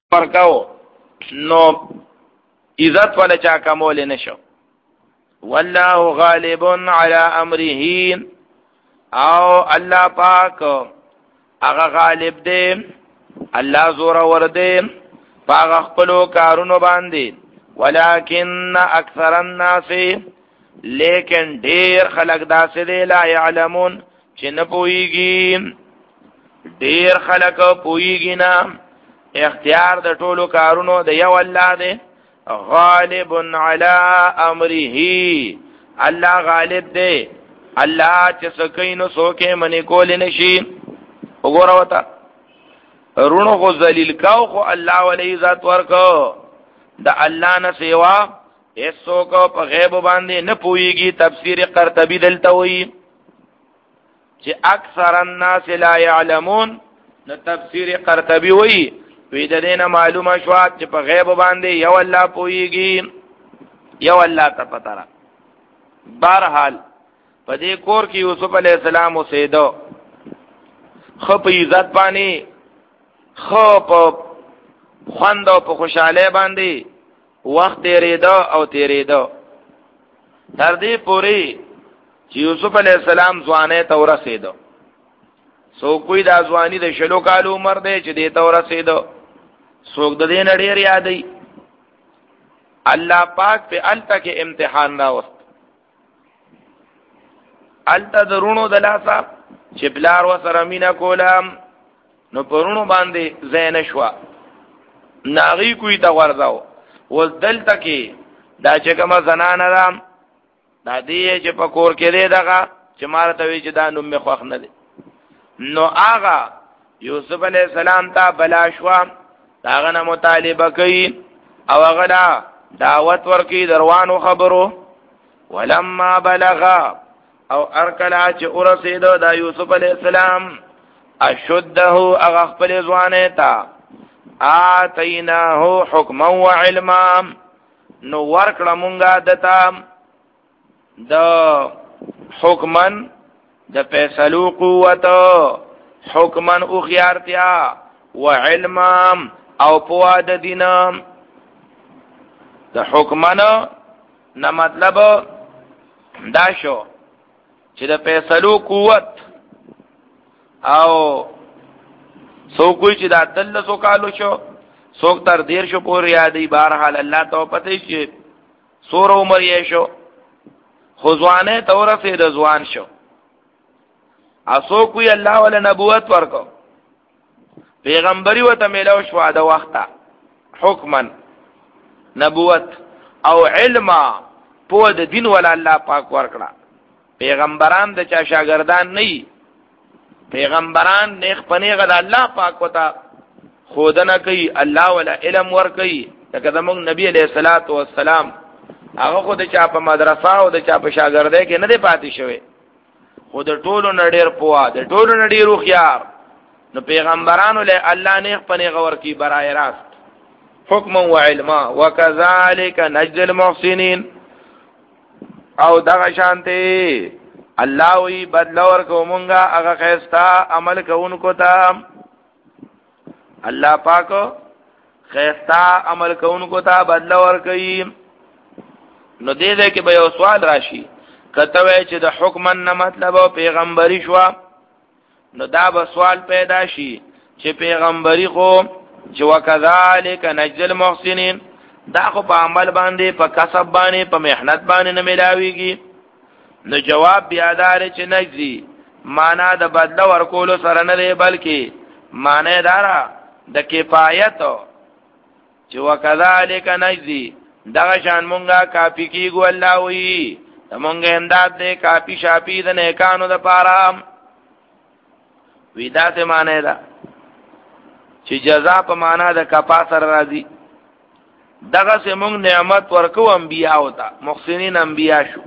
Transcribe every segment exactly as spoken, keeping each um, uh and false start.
ورکاو نو عزت ولا چا کمول نشو. والله غالب علی امره او الله پاک هغه غالب دی، الله زور ور دی پاک خپلو کارونو باندې. ولکن اکثر الناس لیکن ډیر خلق داسې دی لا يعلمون چې نه پوهیږي. ډیر خلق پوهیږي نه. اختیار د ټولو کارونو د یو الله دی. غالب علی امره الله غالب دی. الله چې سکینو سوکه منی کول نشي. وګوره وتا رونو خو ذلیل کاو خو الله ولی ذات ورکو. د الله نه سیوا ایسو کو په غیب باندې نه پويږي. تفسیر قرطبی دلته وایي چې اکثر الناس لا يعلمون. نو تفسیر قرطبی وایي وی د دینه معلومه شو چې په غیب باندې یو الله پويږي، یو الله ته پته را. بهرحال په دې کور کې یوسف علی السلام اوسېدو. خو په عزت باندې، خو په خوند او په خوشاله باندې وخت تیرېدو او تیرېدو تر دې پورې چې یوسف علی السلام ځوانه ته ورسېدو. سو کوئی دا ځواني د شلو کالو عمر دی چې دې ته ورسېدو. څوک د دې نړۍ یادې الله پاک په الته کې امتحان راوست. الته درونو د لاسه چې بلار وسره مینا کولم نو پرونو باندې زین شوا ناغي کوئی تا ورځاو. وز دلته کې دا چې کومه زنانه رام دا دې چې په کور کې دی دغه چې مارته وی چې دا نوم می خوښ نه دی. نو آغا یوسف علیہ السلام ته بلا شوا داغه نه مطالبه کوي او هغه دعوت ورکی دروانو خبرو. ولما بلغ او ارکلا چې ورسېدو دا یوسف علیہ السلام اشده هغه خپل ځوانه تا آتیناه حکما وعلما نو ورکړه مونږه دتا د حکمن د فیصلو قوت، حکمن او خيارتیا، وعلما او پوا د دین. د حکمن نه مطلب دا شو چې د فیصلو قوت او څوک چې دا دل سو کالو شو څوک تر دیر شو پورې یادې. بهرحال الله ته پته شي سور عمر یې شو خزوانه تورثه د ځوان شو. اسو کوئی الله ول نبوت ورکو پیغمبري وته ملو شو د وخته حکمن نبوت او علما په د دین ول الله پاک ورکړه. پیغمبران د چا شاګردان نه، پیغمبران نیک پنیغه د الله پاک وته خودنه کوي. الله ولا علم ور کوي. لکه زموږ نبی علیہ الصلوۃ والسلام هغه خو د چا په مدرسه او د چا په شاګردۍ کې نه دی پاتې شوی، خو د ټولو نډیر پوا د ټولو نډیرو خيار. نو پیغمبرانو له الله نیک پنیغه ور کوي برای راست حکم و علما. وکذالک نجزی المحسنین او دغه شانته الله وی بدل ورکو مونږه هغه خیستا عمل کوونکو ته. الله پاک خیستا عمل کوونکو ته بدل ورکي. نو دې دې کې به یو سوال راشي کته وای چې د حکمن نه مطلب او پیغمبري شو، نو دا به سوال پیدا شي چې پیغمبري خو چې وکذالک نجزی المحسنین دا خو په عمل باندې په کسب باندې په محنت باندې نه ملاويږي. نو جواب بیا دار چې نجزی معنا د بدله ورکولو سره نه دی، بلکې معنی دارا د کفایت چې وکذالک نجزی دغه شان مونږه کافی کیږو. الله وی مونږه امداد دې کافی شافی د نیکانو د پاره. ویدا ته معنی دا چې جزاء په معنا د کفا سره راځي. دغه سه مونږ نعمت ورکو انبیاء وتا محسنین انبیاء شو.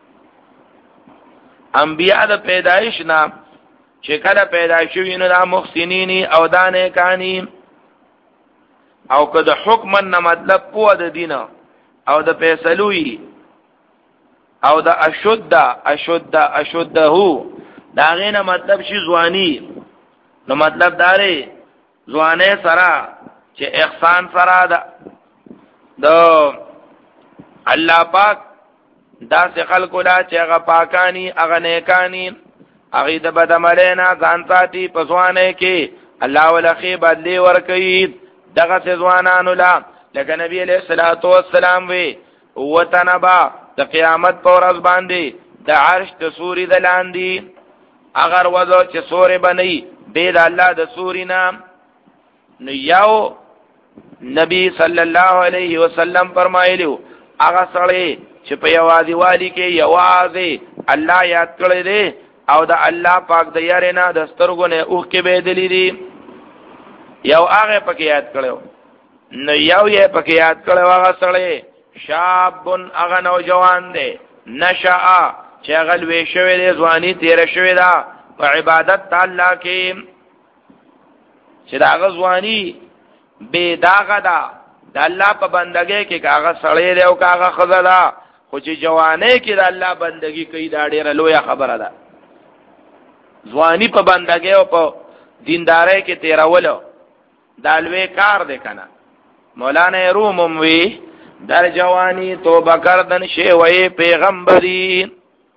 انبیاء د پیدایش نه چې کله پیدا شوی نو د محسنین او دانه کانی او کده حکم نه مطلب پوه د دین او د فیصلوی او د اشد اشد اشده دا غینه مطلب شي ځواني. نو مطلب داره ځوانه سره چې احسان سره ده د الله پاک دا سه خلق لا چې هغه پاکانی هغه نیکانی هغه د بدعملینا ځان ساتي په ځوانه کې الله ولخي بدلی ورکړي دغه ځوانانو لا لکه نبی علیہ الصلوۃ والسلام وی وتنبا د قیامت پر ورځ باندې د عرش د سوري د لاندې اگر وځو چې سوري بنئ به د الله د سوري نام نو یو نبی صلی الله علیه وسلم فرمایلیو هغه سړی چې په یوازې والی کې یوازې الله یاد کړی دی او د الله پاک د یاري نه د سترګو نه اوخ کې به دلی دي یو هغه پکې یاد کړو نو یو یې پکې یاد کړو هغه سړی شابن هغه نوجوان دی نشأ چې هغه لوی شوی دی ځواني تیر شوی دا په عبادت الله کې چې دا هغه ځواني بے داغه دا د الله په بندګۍ کې هغه سړی دی او هغه خزه ده خو چې جوانه کې د الله بندګي کوي دا ډیره لوی خبره ده ځواني په بندګۍ او په دیندارۍ کې تیرولو دا لوی کار دی کنه مولانا روم وی در جوانی توبه کردن شیوه پیغمبری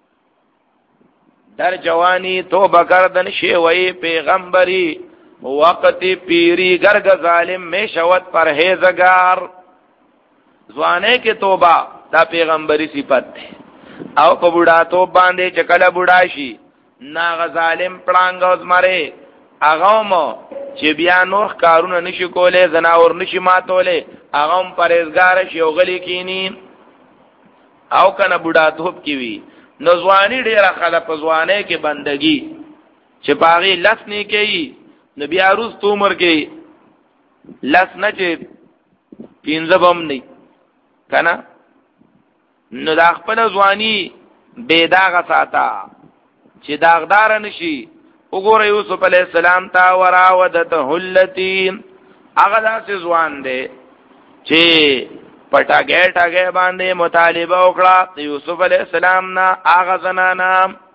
در جوانی توبه کردن شیوه پیغمبری وقت پیری گرگ ظالم میں شوت پرہیزگار زوانے کے توبہ دا پیغمبری صفت ہے او په بوډا تو باندې چکل بوډا شي ناغ ظالم پړانګوز ماره اغم چې بیا نور کارونه نشي کوله زناور نشي ماتوله اغم پرهیزګار شي او غلي کینی او کنه بوډا توپ کی وی نو ځواني ډیره خلک په ځوانه کې بندگی چې باغی لس نه کوي نبی عروض تو عمر کې لس نه چې پینځه بم نه کنه نو دا خپل ځواني بے داغه ساته چې داغدار نشي وګوره یوسف علی السلام تا وراودته هلتی هغه داسې ځوان دی چې پټاګه ټاګه باندې مطالبه وکړه یوسف علی السلام نه هغه زنانا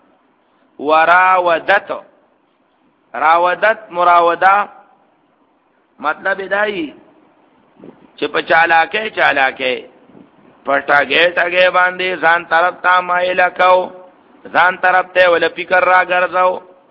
وراودته راودت مراوده مطلب دی چې په چالاکه چالاکه پټاګه ټاګه باندې ځان طرف ته مایل کو ځان طرف ته ول فکر را ګرځاو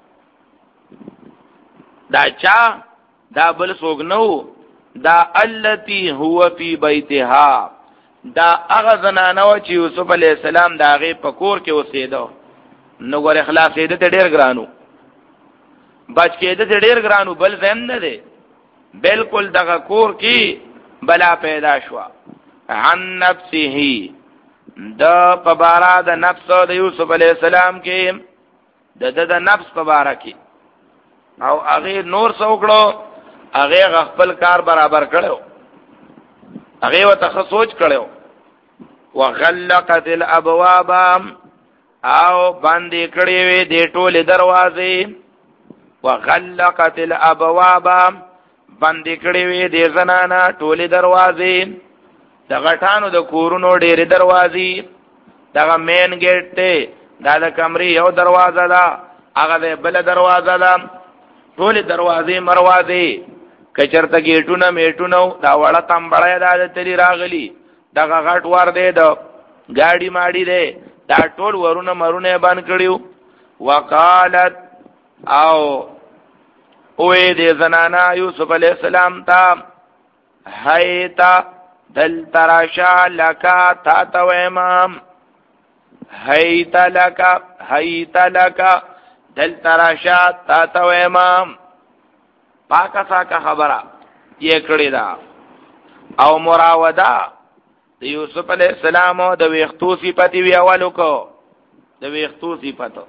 دا چا دا بل سوګ نو دا التی هو فی بیتها دا هغه زنانه چې یوسف علی السلام دا غي پکور کې اوسېدو نو ګور اخلاص دې ته ډیر ګرانو بچ کې دې ډیر ګرانو بل زم نه دی بالکل دغه کور کې بلا پیدا شو عن نفسه د پبارا د نفس د یوسف علی السلام کې د د نفس پبارا کې او هغه نور څوکړو هغه خپل کار برابر کړو هغه وته سوچ کړو وغلقت الابواب او باندې کړې وې د ټوله دروازې وغلقت الابواب باندې کړې وې د زنانا ټوله دروازې د غټانو د کورونو ډېرې دروازې دا مین گیټ ته دا د کمرې یو دروازه ده هغه د بل دروازه ده ټول دروازې مروازې کچرته گیټونه میټونه دا وړه تمبړې دا د تری راغلی دا غټ ور دی د گاډي ماډي دی دا ټول ورونه مرونه باندې کړیو وقالت او اوې د زنانا یوسف علی السلام ته هیتا دل تراشا لکا تا تو امام هیتا لکا هیتا لکا دل تراشا تا تو امام پاکا ساکا خبره یہ کړی دا او مراوده د یوسف علیہ السلام د ویختو صفتی وی اولو کو د ویختو صفتو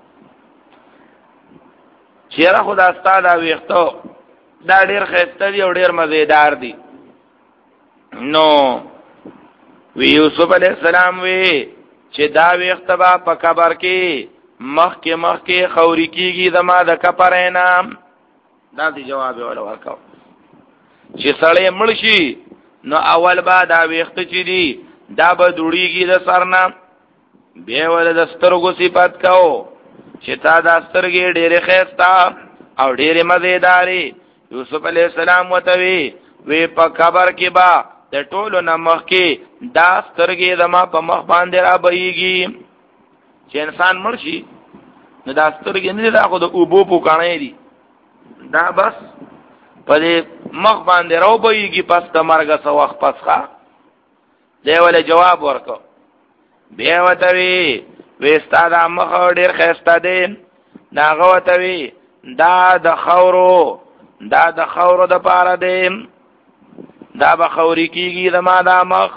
چیرې خدا ستاده ویختو دا ډیر خسته دی او ډیر مزیدار دی نو وی یوسف علیہ السلام وی چې دا ویختبا په قبر کې مخ کې مخ کې خوري کیږي زما د کپرینه دا دی جواب ورکاو چې سړی مړ شي نو اول با دا ویخت چی دی دا با دوڑیگی دا سرنا بیوال دا سترگو صفت کهو چی تا دا سترگی دیر خیستا او دیر مزیداری یوسف علیہ السلام وطوی وی په قبر کې با د ټولو نمخ کې دا سترګې زما په مخ باندې را بهيږي چې انسان مړ شي نو دا سترګې نه دا خو د اوبو په کانې دي دا بس په دې مخ باندې را بهيږي پس د مرګ څو وخت پس ښه دی ول جواب ورکو بیا وته وی وستا دا مخ ډیر خسته دي ناغه وته وی دا د خورو دا د خورو د پاره دی دا به خوري کیږي زما دا مخ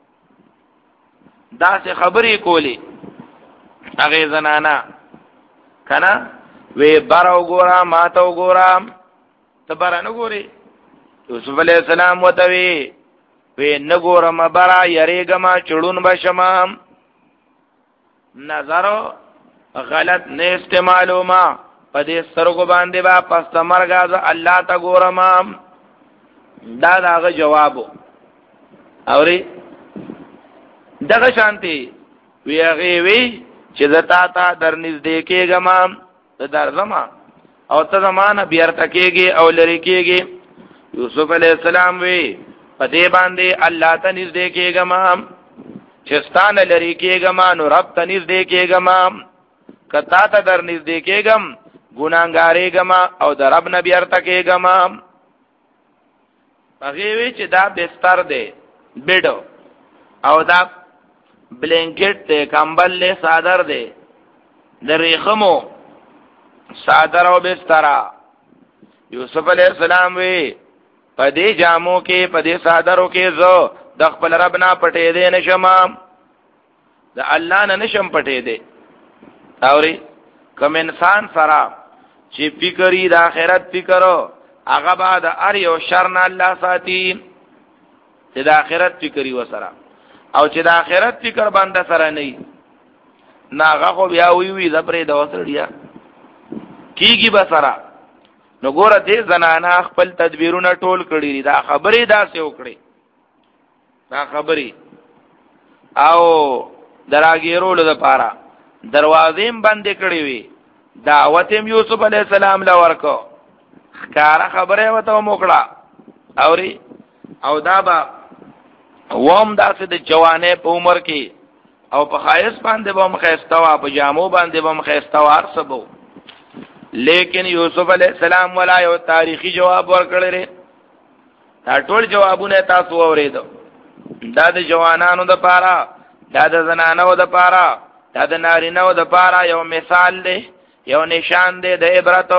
دا څه خبرې کولی هغه زنانا کنه وی بارو ګورا ماتو ګورا ته بار نه ګوري یوسف علی السلام وته وی وی نه ګورم بارا یریګما چړون بشما نظر غلط نه استعمالو ما پدې سرګو باندې با پس تمرګاز الله تا ګورم دا داغه جوابو اوري دغه شانتي وی هغه وی چې زتا تا در نږدې کېګم در زما او ته زمانه بیرته کېږي او لری کېږي یوسف علی السلام وی پدې باندې الله ته نږدې کېګم چې ستانه لری کېګم نو رب ته نږدې کېګم کتا ته در نږدې کېګم ګناګارېګم او در رب نبی ارته کېګم هغه وی چې دا بستر دی بیډو او دا بلینکټ ته کمبل له صادر دی د ریخمو صادر او بستر یوسف علی السلام وی پدې جامو کې پدې صادرو کې زو د خپل رب نه پټې دې نشم د الله نه نشم پټې دې اوري کوم انسان سره چې فکرې د آخرت فکرو هغه بعد ار یو شر نه الله ساتي چې د آخرت فکرې وسره او چې د آخرت فکر باندې سره نه نه هغه خو بیا وی وی زبرې د وسړیا کیږي بسره نو ګوره دې زنانا خپل تدبیرونه ټول کړی دا خبرې داسې وکړي دا خبرې او دراګیرولو د پاره دروازې بندې کړې وي دعوت یوسف علی السلام له ورکو کارا خبره وته موکړه اوري او دا با ووم داسې د جوانې په عمر کې او په خایس باندې به مخېستوا په جامو باندې به مخېستوا ارسبو لیکن یوسف علی السلام ولا یو تاریخي جواب ورکړل دا ټول جوابونه تاسو اوریدو دا د جوانانو د پاره دا د زنانو د پاره دا د نارینو د پاره یو مثال دی یو نشان دی د عبرت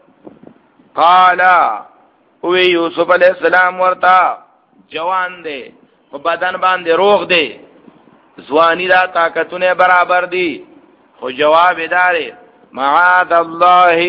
قال او یوسف علی السلام ورتا جوان دی په بدن باندې روغ دی ځواني دا طاقتونه برابر دي خو جواب ادارې معاذ الله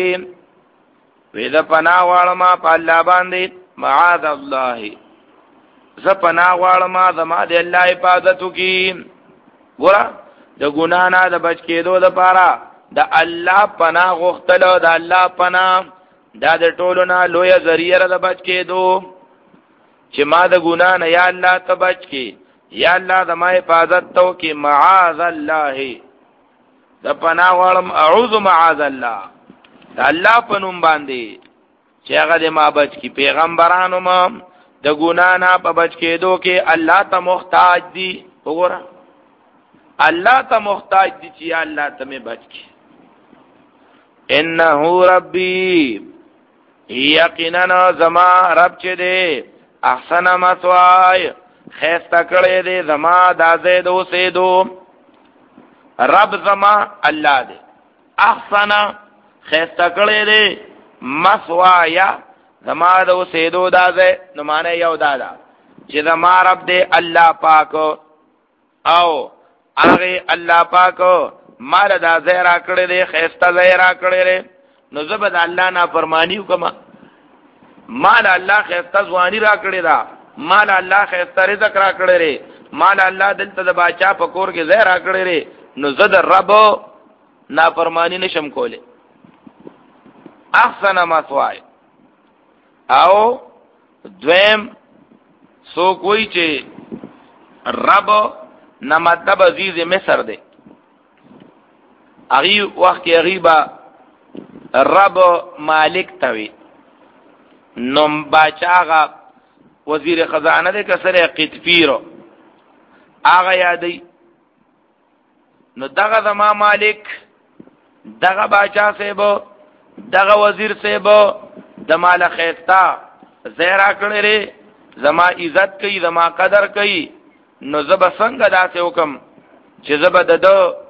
وذا پناه غواړم په الله باندې معاذ الله ز پناه غواړم زما د الله حفاظت وکي ګور د ګنا نه د بچ کېدو لپاره د الله پناه غوښتل د الله پناه دا د ټولو نه لوی ذریعہ د بچ کېدو چې ما د ګنا نه یا الله ته بچ کی یا الله د ما حفاظت تو کی معاذ الله د پناه غواړم اعوذ معاذ الله د الله په نوم باندې چې هغه د ما بچ کی پیغمبرانو ما د ګنا نه په بچ کېدو کې الله ته محتاج دي وګوره الله ته محتاج دي چې الله ته مې بچ کی انه ربي یقینا زما رب چې دې احسن مسوای خیسته کړی دې زما د زید اوسېدو رب زما الله دې احسن خیسته کړی دې مسوایا زما د اوسېدو د زید نو معنی یو دادا چې زما رب دې الله پاک او هغه الله پاک مال دا زیرا کړی دې خیسته زیرا کړی دې نو زبد الله نه فرمانی وکما مال الله خیسته ځواني را کړی دا مال الله خیسته رزق را کړی ری مال الله دلته د باچا په کور کې زهر را کړی ری نو زد رب نه فرمانی نشم کوله احسن مسوای او دویم سو کوئی چې رب نه مطلب عزیز مصر دی اغي وخت کې غیبا رب مالک توی نو باچاغا وزیر خزانه دې کسره قطفیر هغه یادی نو دغه زما مالک دغه باچا صاحب دغه وزیر صاحب د مال خیستا زیرا کړی زما عزت کوي زما قدر کوي نو زب څنګه داسې حکم چې زب د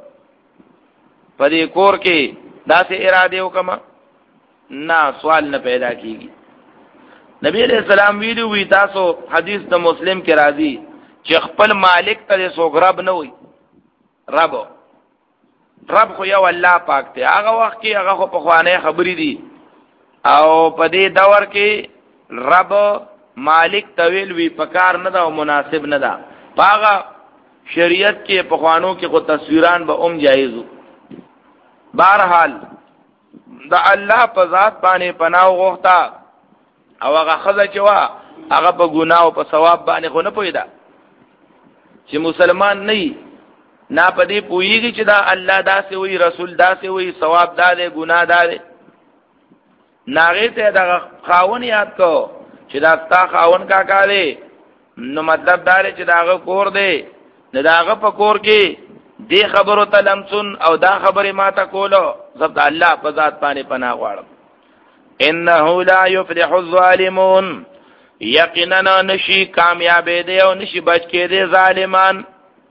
په دې کور کې داسې اراده وکم نه سوال نه پیدا کیږي. نبی علیہ السلام ویلو وی تاسو حدیث د مسلم کې راځي چې خپل مالک ته سوګرب نه وي رب رب خو یو الله پاک ته هغه وخت کې هغه خو په خوانه خبرې دي او په دې دور کې رب مالک تویل وی پکار نه دا او مناسب نه دا پاغه شریعت کې په خوانو کې کو تصویران به اوم جایزو. بہرحال دا الله په ذات باندې پناه غوښتا او هغه خزه چې وا هغه په ګناه او په ثواب باندې خو نه پویدا چې مسلمان نه نه پدې پویږي چې دا الله داسې وي رسول داسې وي ثواب داده ګناه داده ناغه ته دا خاون یاد کو چې دا تا خاون کا کاله نو مطلب دا چې داغه کور دی نه داغه په کور کې دی خبرو ته لمسن او دا خبره ما ته کولو زب الله په ذات باندې پناه غواړم. انه لا يفلح الظالمون یقینا نشي کامیاب دي او نشي بچ کې دي ظالمان.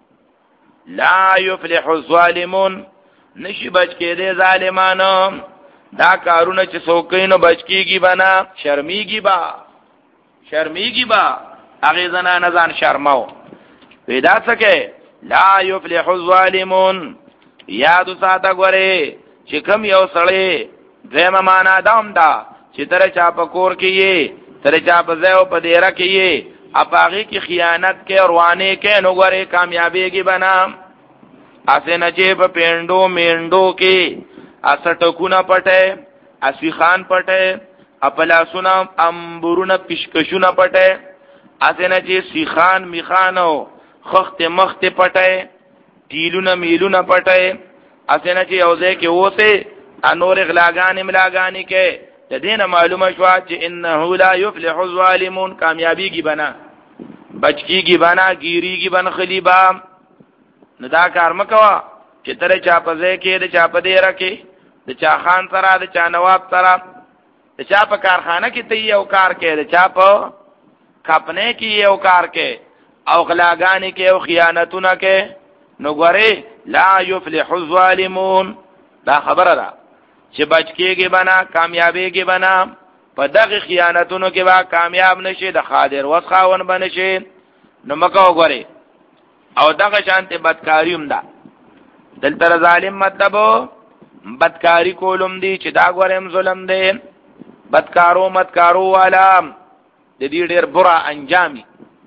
لا يفلح الظالمون نشي بچ کې دي ظالمانو دا کارونه چې څوکینو بچ کیږي بنا شرمېږي با شرمېږي با هغه زنا نه ځان شرماو پیدا سکے. لا يفلح الظالمون یاد ساته غره چې کوم یو سړی زما معنا دام دا چې تر چا په کور کې یې تر چا په ځای او په دیره کې یې اپاغي کی خیانت کې اوروانه کې نو غره کامیابیږي بنا اسنه چې په پیندو میندو کې اسټکونه پټه اسی خان پټه خپل سنا امبورونه پشکشونه پټه اسنه چې سیخان میخانو خخت مخت پټه تیلونه میلونه پټه اسنه چې اوځه کې وته انور اغلاغان ملاغانی کې د دینه معلومه شو چې انه لا يفلح الظالمون کامیابیږي بنا بچکیږي بنا گیریږي بن خلیبا ندا کار مکوا چې تر چا پځه کې د چا په دی راکې د چا خان سره د چا نواب سره د چا په کارخانه کې ته یو کار کې د چا په کپنه کې یو کار کې او غلاګانی کې او خیانتونه کې نو غره لا يفلح الظالمون دا خبره ده چې بچ کېږي بنا کامیابیږي بنا په دغه خیانتونو کې با کامیاب نشي د خادر وسخاون بنشي نو مکه وګوري او دغه شانته بدکاریوم ده دلته ظالم مطلب بدکاری کولم دي چې دا غورم ظلم دي بدکارو متکارو والا د دې ډېر برا انجامي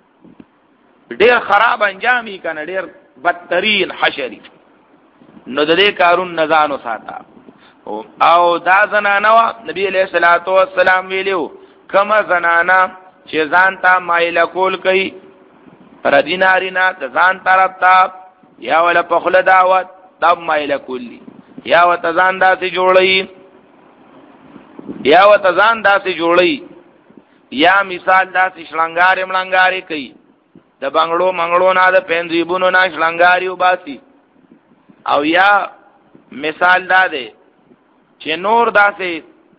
ډېر خراب انجامي کنه ډېر بدترین حشری نو د دې کارون نزانو ساته او دا زنانه وا نبی علیہ الصلوۃ والسلام ویلو کما زنانه چې ځان ته مایل کول کوي پر دینارینا ځان طرف ته یا ول په خله دعوت تب مایل کولی یا و تزان داسې جوړی یا و تزان داسې جوړی یا مثال داسې شلنګارې ملنګارې کوي د بنگړو منګړو نه د پنځيبونو نه شلنګاري وباسي او یا مثال دا دی چې نور داسې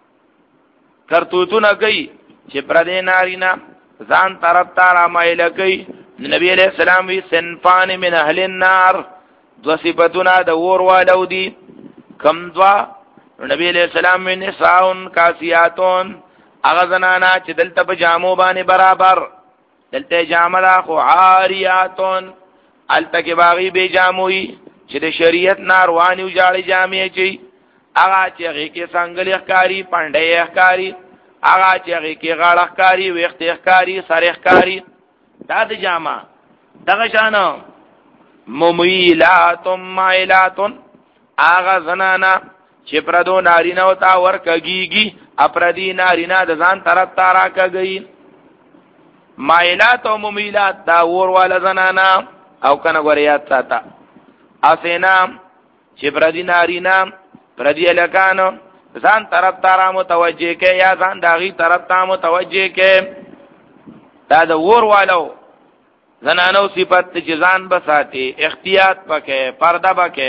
کرتوتونه کوي چې پر دې نارینا ځان طرف ته را مایل کوي. نبی علیہ السلام وی سنفان من اهل النار دو صفتونه د اور والو دي کم دوا. نبی علیہ السلام وی نساون کاسیاتون هغه زنانا چې دلته په جامو باندې برابر دلته جاملا خو عاریاتون الته کې باغی به جاموي چې د شریعت ناروانی او جاړي جامې چي هغه چې هغه کې څنګه ښکاری پاندې ښکاری هغه چې هغه کې غاړه ښکاری وخت ښکاری سر ښکاری دا د جامه دغه شانو ممیلات مایلات هغه زنانا چې پردو نارینا او تا ورکګيږي اپردی نارینا د ځان طرف تا راکګي مایلات او ممیلات دا ور والا زنانا او کنه غریات ساته اسینا چې پردی نارینا پردی الکانو ځان طرف تا را متوجه کې یا ځان داغي طرف تا متوجه کې دا د ور والو زنانو صفت چې ځان بساتي، احتیاط پکې، پرده پکې.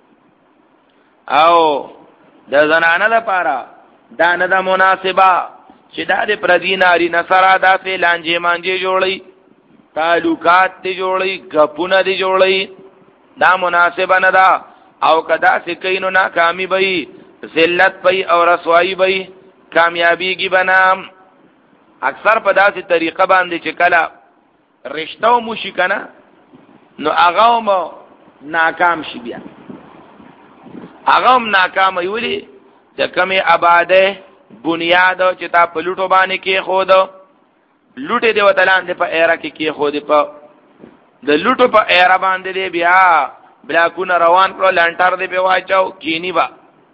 او د زنانه لپاره دا نه د مناسبه چې دا د پردي ناري نصره داسې لانجې مانجې جوړي، تعلقات دی جوړي، غپونه دی جوړي، دا مناسبه نه ده. او کدا سکینو ناکامی بئی، ذلت بئی او رسوائی بئی، کامیابی کی بنام. اکثر په داسې طریقه باندې چې کله رشتہ مو شي کنه نو هغه مو ناکام شي، بیا هغه هم ناکام وي. چې کمی آباده بنیاد چې تا په لوټو باندې کې خود لوټه دی وتلان دی په ایرا کې کې خود په د لوټو په ایرا باندې دی بیا بلاکونه روان کړو، لانټر دی په واچاو کینی با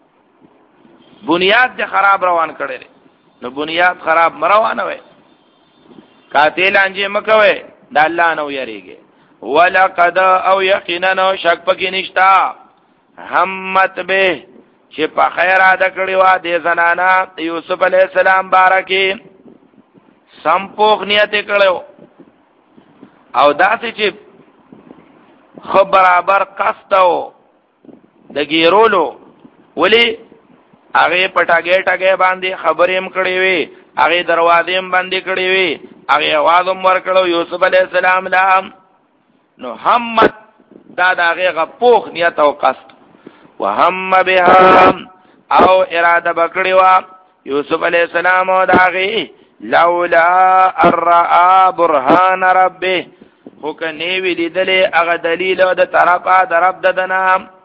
بنیاد دې خراب روان کړي. نو بنیاد خراب مروانه وي، قاتل انجه مکوي، د الله نو یریږي. ولقد او یقینا شک پکې نشتا همت به چې په خیر اده کړی و د زنانا یوسف علی السلام بارکه سمپوخ نیت کړو او داسې چې خو برابر قصدو د ګیرولو، ولی هغه پټاګې ټاګې باندې خبرې هم کړې وي، هغه دروازې هم باندې کړې وي، هغه आवाज هم ورکړو یوسف علی السلام لا. نو همت دا دغه غپوخ نیت او قصد. وهم بها او اراده بکړی وا یوسف علی السلام او داغي لولا الرا برهان ربه، خو کني ویل دله هغه دلیل د طرفه د رب ددنا.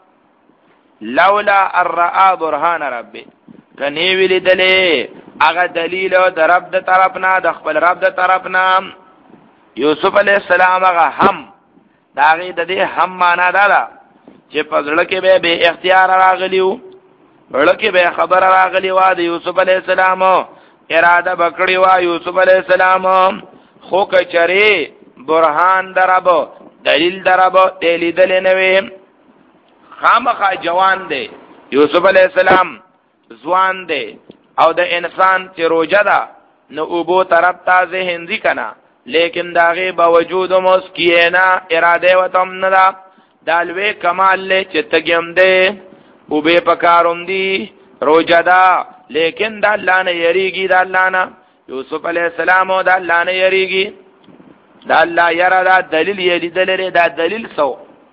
لولا الرا برهان ربه، کني ویل دله هغه دلیل د رب د طرفنا، د خپل رب د طرفنا. یوسف علی السلام هغه هم داغي د دې هم معنا ده چې په ځړه کې به به اختیار راغلیو، ځړه کې به خبر راغلی و د یوسف علی السلام، اراده بکړی و یوسف علی السلام. خو کچری برهان دربو دلیل دربو دلیل نه وي، خامخا جوان دی یوسف علی السلام، ځوان دی او د انسان چې روجه ده نو اوبو طرف ته ذهن ځي کنه، لیکن داغه باوجود مسکینا اراده وتم نه ده. دالوی کمال لے چتگیم دے او بے پکاروم دی روجدا، لیکن دا اللہ نے یریگی دا اللہ نا. یوسف علیہ السلام دا اللہ نے یریگی، دا اللہ یرا دا دلیل یلی دلیل دا دلیل سو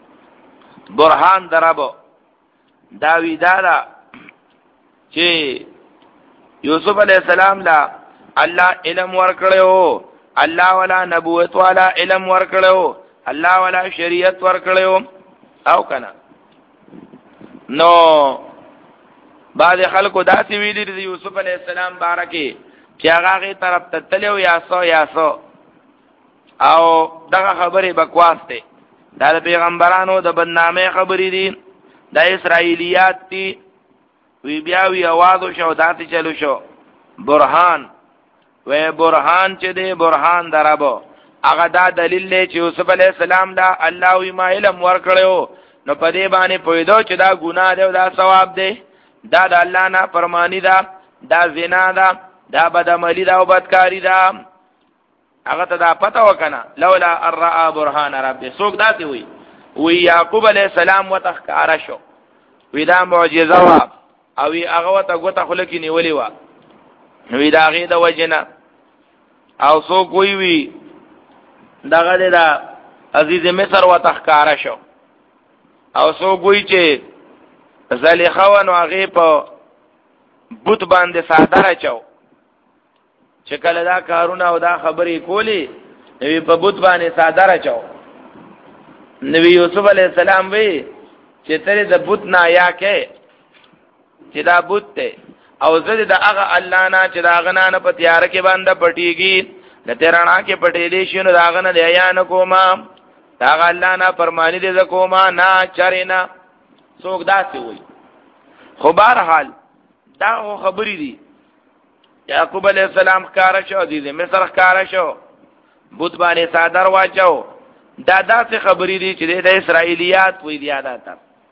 برحان دربو داوی دادا چی یوسف علیہ السلام لا اللہ علم ورکڑے ہو، اللہ والا نبوت والا علم ورکڑے ہو، اللہ والا شریعت ورکڑے ہو. او کنا نو بعد خلکو داسې ویلي د یوسف علی السلام بارکه چې هغه طرف ته تلو یا سو یا سو او دغه خبره بکواس ده، دا د پیغمبرانو د بدنامه خبرې دي، د اسرائیلیات دي. وی بیا وی आवाज شو داسې چلو شو برهان و برهان چې دی برهان دربو هغه دا دلیل دی چې یوسف علی السلام دا الله وی ما علم ورکړو، نو په دې باندې پویدو چې دا ګناه دی او دا ثواب دی، دا د الله نه فرمانی ده، دا زنا ده، دا بدعملی ده او بدکاری ده. هغه ته دا پته وکنه لولا الرا برهان رب. څوک داسې وی وی یعقوب علی السلام وتخکار شو، وی دا معجزه وا او هغه وته غوته خلک نیولې وا، وی دا غي د وجنه. او څوک وی وی دغه دا عزیز مصر وتخکار شو، او څوک وی چې زلیخا و نو هغه په بوت باندې صادره چاو چې کله دا کارونه او دا خبرې کولی نو په بوت باندې صادره چاو. نبی یوسف علی السلام وی چې ترې د بوت نه یا کې چې دا بوت ته او زه د هغه الله نه چې دا غنا نه په تیار کې باندې پټیږي د تیرانا کې پټېلې شنو دا غنه د یا نه کومه دا الله نه فرمانی دې کومه نه چرینا. څوک داسې وي خو بهرحال دا خبرې دي. یعقوب علیہ السلام ښکارا شو، عزیز مصر ښکارا شو، بوت باندې صادر واچو، دا داسې خبرې دي چې د اسرائیلیات وې دی عادت.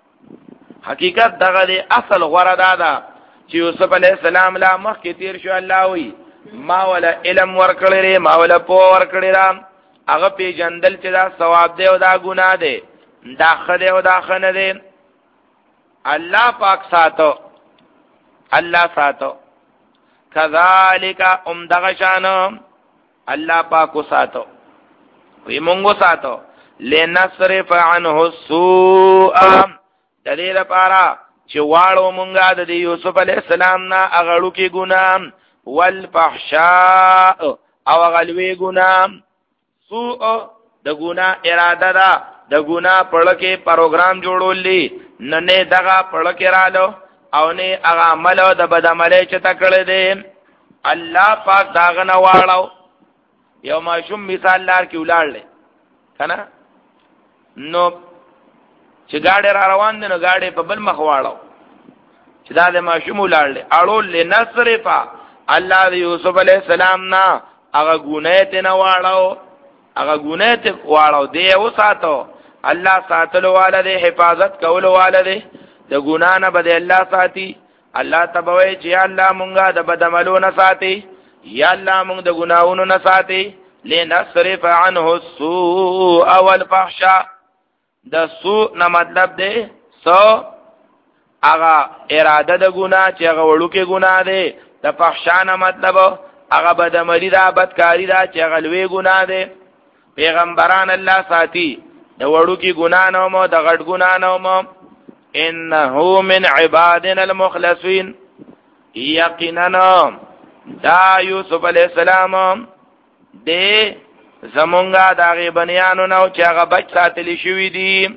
حقیقت دغه دی اصل غره دا ده چې یوسف علیہ السلام لا مخ کې تیر شو، الله وی ما ولا علم ورکړی ما ولا پو ورکړی را هغه پی جندل چې دا ثواب دی او دا ګناه دی دا خدای او دا خنه دی الله پاک ساتو الله ساتو کذالک ام دغشان الله پاک ساتو وی مونږ ساتو لنصرف عنه السوء دلیل لپاره چې واړو مونږه د یوسف علی السلام نه اغړو کې ګناه والفحشاء او غلوی ګناه سوء د ګناه اراده ده د ګناه پړکه پروګرام جوړولې نه نه دغه پړکه رالو او نه هغه عمل د بد عملې چې تکړه دي الله پاک داغه نه واړو یو ماشوم مثال لار کې ولاړل کنه نو چې گاډي را روان دي نو گاډي په بل مخ واړو چې دا د ماشوم ولاړل اړول لنصرفا الله د یوسف علی السلام نا هغه ګونې ته نه واړو هغه ګونې ته واړو دی او ساتو الله ساتلو والده حفاظت کولو والده د ګنا نه بده الله ساتي الله تبوي چې الله مونږه د بدعملو نه ساتي یا الله مونږ د ګناونو نه ساتي لنصرف عنه السوء والفحشاء د سوء نه مطلب دی سو هغه اراده د ګنا چې هغه وړو کې ګنا دی د فحشا نه مطلب هغه بدعملی دا بدکاری دا چې هغه لوی ګنا دی پیغمبران الله ساتي د وړو کې ګنا نه مو د غټ ګنا نه مو انه من عبادنا المخلصين یقینا دا یوسف علیہ السلام دې زمونږه داغه بنیانو نو چې هغه بچ ساتلی شوی دي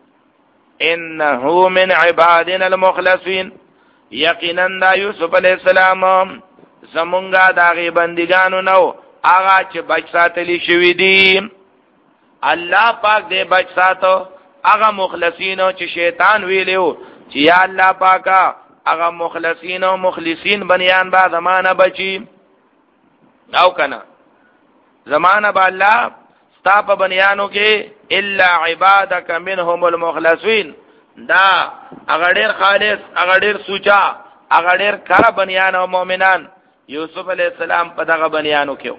انه من عبادنا المخلصين یقینا دا یوسف علیہ السلام زمونږه داغه بندګانو نو هغه چې بچ ساتلی شوی دي الله پاک دې بچ ساتو هغه مخلصینو چې شیطان ویلو چې یا الله پاکا هغه مخلصینو مخلصین بنیان با زمانہ بچی او کنا زمانہ با الله ستا په بنیانو کې الا عبادك منهم المخلصين دا هغه ډیر خالص هغه ډیر سوچا هغه ډیر کار بنیان او مؤمنان یوسف علی السلام په دغه بنیانو کې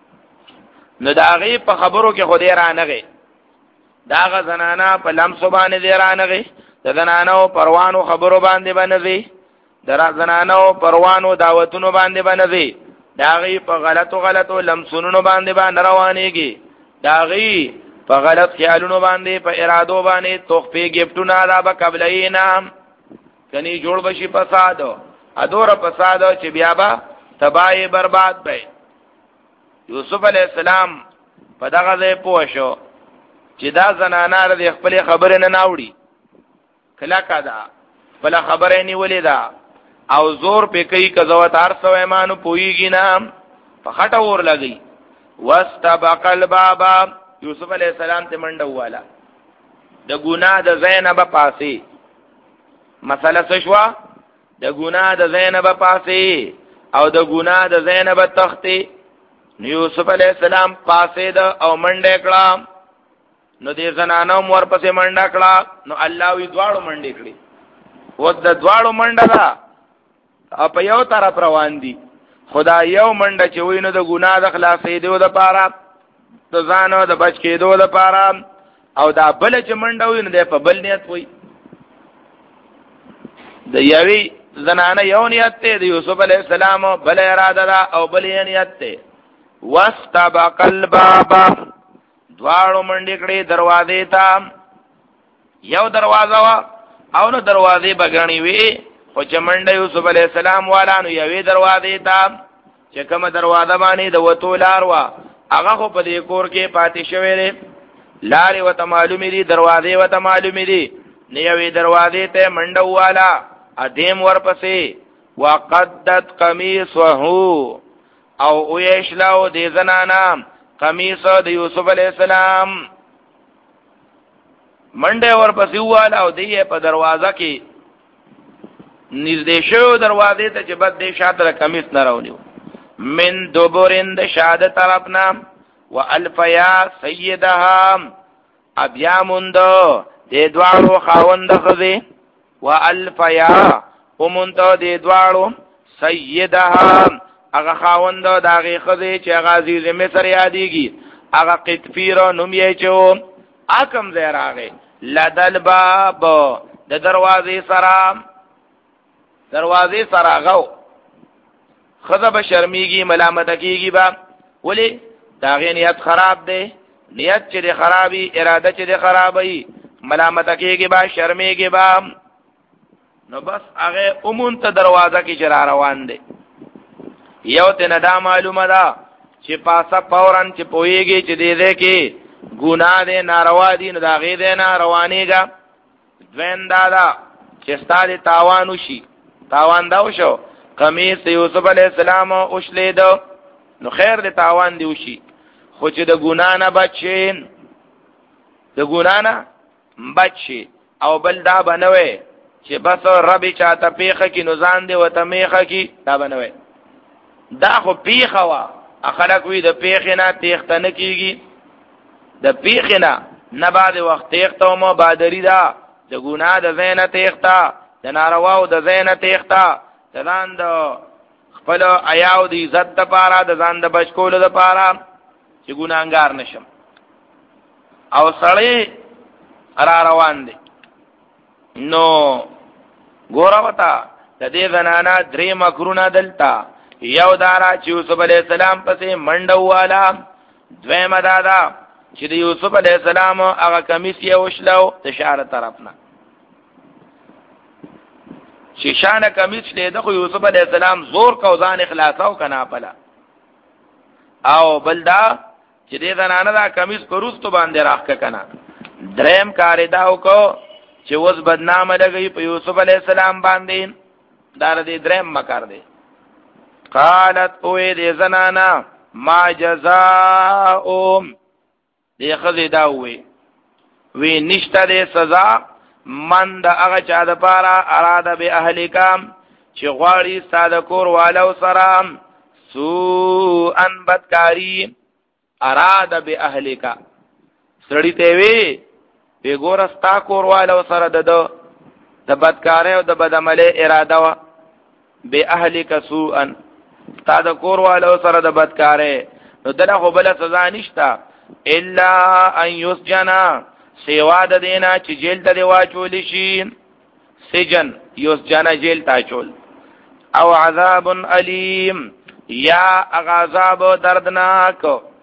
نو دا غي په خبرو کې خو دې را نغی داغه زنانا په لمس باندې دی رانغي د زنانو پروانو خبرو باندې باندې در زنانو پروانو دعوتونو باندې باندې داغي په غلطو غلطو لمسونو باندې باندې روانيږي داغي په غلط خیالونو باندې په ارادو باندې توخفي گیفټونه را به قبلینا کني جوړ بشي فساد ادور فساد چې بیا با تباہی برباد به یوسف علی السلام په دغه ځای پوښو چې دا زنانه د خپل خبره نه ناوړي کله کدا بل خبره نیولې ده او زور په کوي کزوت ارسو ایمانو پويږي نه په خټه ور لګي واستبق الباب یوسف علی السلام ته منډه واله د ګناه د زینب پاسي مسله څه شو د ګناه د زینب پاسي او د ګناه د زینب تختي یوسف علی السلام پاسې د او منډه کړه نو دې زنانو مور پسې منډه کړه نو الله وی دواړو منډه کړې و د دواړو منډه دا په یو طرف روان دي خدا یو منډه چې وینو د ګناه د خلاصې دیو د پاره د ځانو د بچ کېدو د پاره او دا بل چې منډه وینو د په بل نیت وای د یوی زنانه یو نیت ته د یوسف علی السلام بل اراده دا او بل نیت ته واستبق الباب دواړو منډې کړې دروازې ته یو دروازه وا او نو دروازې بغړنی وی خو چې منډه یوسف علی السلام والا نو یوې دروازې ته چې کومه دروازه باندې د وته لار وا هغه خو په دې کور کې پاتې شوی دی لارې وته معلومې دي دروازې وته معلومې دي نه یوې دروازې ته منډه والا ادم ورپسې وقدت قمیصه او ویشلاو دې زنانا قمیص د یوسف علی السلام منډه ورپسې والا او دې په دروازه کې نږدې شو دروازې ته چې بد دې شاته قمیص نه راونیو من دوبرند شاده طرفنا والفیا سیدها ابیا مند دې دوالو خاوند خزه والفیا ومند دې دوالو سیدها هغه خاوند د هغه خزه چې هغه عزیز مصر یادېږي هغه قطفیر نوم یې چو اکم زیراغه لدل باب د دروازې سره دروازې سره غو خزه به شرمېږي ملامت کېږي با ولی داغه نیت خراب دی نیت چې د خرابي اراده چې د خرابي ملامت کېږي با شرمېږي با نو بس هغه عموم ته دروازه کې چر روان دی یو ته ندا معلومه ده چې پاسه فورن چې پويږي چې دې دې کې ګناه دې ناروا دي نو دا غي دې نه روانيګا دوین دادا چې ستاره تاوان وشي تاوان دا وشو قمیص یوسف علی السلام او شلید نو خیر دې تاوان دی وشي خو چې د ګناه نه بچین د ګناه نه بچي او بل دا بنوي چې بس رب چاته پیخه کې نوزان دی وته میخه کې دا بنوي دا خو پیخه وا اخلق وی د پیخنه تیخته نه کیږي د پیخنه نه بعد وخت تیخته مو بادری دا د ګناه د زینه تیخته د نارواو د زینه تیخته ځان د خپل ایاو د عزت لپاره د ځان د بچکول لپاره چې ګناګار نشم او سړی را روان دي نو ګوره وتا د دې زنانا درې مکرونه دلتا یو دارا چې یوسف علی السلام پسې منډه والا دویمه دادا چې د یوسف علی السلام هغه کمیس یې وشلو د شاره طرفنا شیشانه کمیس له د یوسف علی السلام زور کو ځان اخلاصاو کنا پلا او بلدا چې دې زنانه دا کمیس پروستو باندې راخ کنا دریم کار داو کو چې وس بدنامه لګي په یوسف علی السلام باندې دار دې دریم مکر دې قالت اوه دې زنانا ما جزاء دې خزي دا وې وی نشته دې سزا من دا هغه چا د پاره اراده به اهلیکام چې غواړي ساده کور والو سره سو ان بدکاری اراده به اهلیکا سړی ته وی به ګورستا کور والو سره د د بدکاری او د بدعمله اراده وا به اهلیک سو ان تا د کور والو سره د بدکاری نو دغه خو بل سزا نشتا الا ان یسجنا سیوا د دینا چې جیل ته دی واچول شي سجن یسجنا جیل ته چول او عذاب علیم یا عذاب دردناک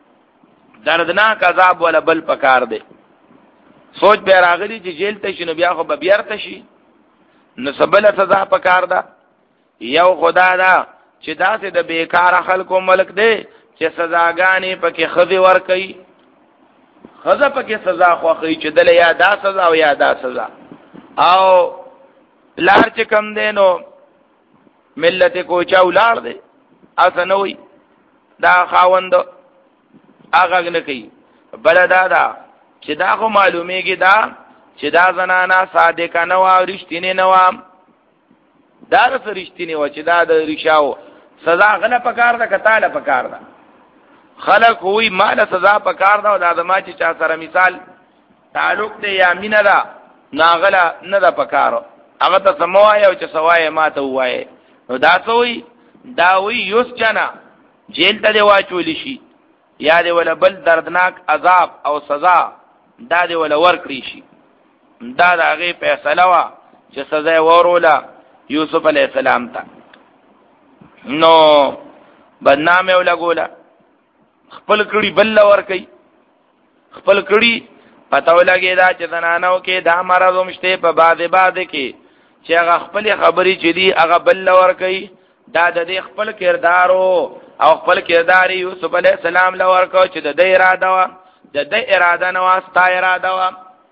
دردناک عذاب ولا بل پکار دی سوچ به راغلی چې جیل ته شنو بیا خو به بیرته شي نو سبل سزا پکار دا یو خدا دا چې داسې د بیکار خلکو ملک دی چې سزاګانی پکې خذي ور کوي خذا پکې سزا خوخی چې دل یا دا سزا او یا دا سزا او لار چې کم دینو ملت کو چا ولار دی اسنوي دا خاوند هغه نه کوي بل دا دا چې دا خو معلومیږي دا چې دا زنانا صادقه نه و او رښتینی نه و دا رښتینی و چې دا د ریشاو سزا غنه پکار ده کتاله پکار ده خلق وی مال سزا پکار ده او دا ما چې چا سره مثال تعلق دې یا مینا ده ناغله نه ده پکارو هغه ته سموای او چې سوای ما ته وای نو دا سوی دا وی یوس جنا جیل ته واچول شي یا دې ولا بل دردناک عذاب او سزا دا دې ولا ور کړی شي دا د هغه فیصله وا چې سزا ورولا یوسف علی السلام ته نو بدنامه ولا ګولا خپل کړي بل ور کوي خپل کړي پتاو لګي دا چې زنانو کې دا مرض مشته په باندې باندې کې چې هغه خپل خبري چې دی هغه بل ور کوي دا د خپل کردارو او خپل کردار یوسف علی السلام لور کو چې د اراده وا د اراده نو واسطه اراده وا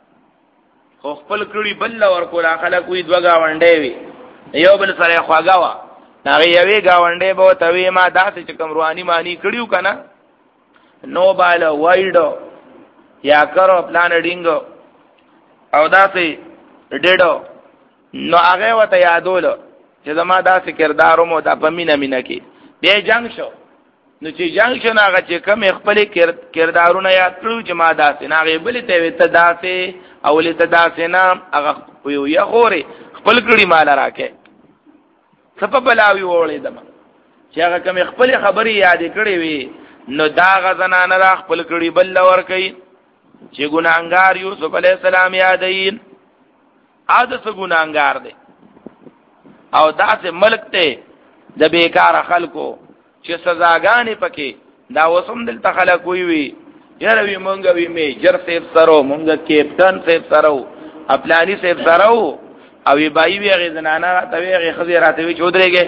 خو خپل کړي بل لور کو خلک وي دوه گاونډي وي یو بل سره خواګه وا هغه یوې گاونډي به توی ما داسې چې کوم رواني مانی کړیو کنه نو بالا وایډو یا کرو پلان ډینګو او داسې ډېډو نو هغه وته یادول چې زما داسې کردارو مو د پمینه مینه کې به جنگ شو نو چې جنگ شو هغه چې کوم خپل کردارونه یاد کړو چې ما داسې هغه بل ته وته داسې او لته داسې نه هغه یو یا خوري خپل کړي مال راکې سبب بلاوی وړې دم چې هغه کوم خپل خبرې یاد کړې وي نو دا غزنانه را خپل کړي بل ور کوي چې ګناګار یوسف علی السلام یادین عادت ګناګار دی او داسې ملک ته د بیکار خلکو چې سزاګانې پکې دا وسم دلته خلک وی وی یاره وی مونږ وی میجر سیف سره مونږ کیپټن سیف سره خپلانی سیف سره او وی بای وی غزنانه ته وی خزی راته وی چودريږي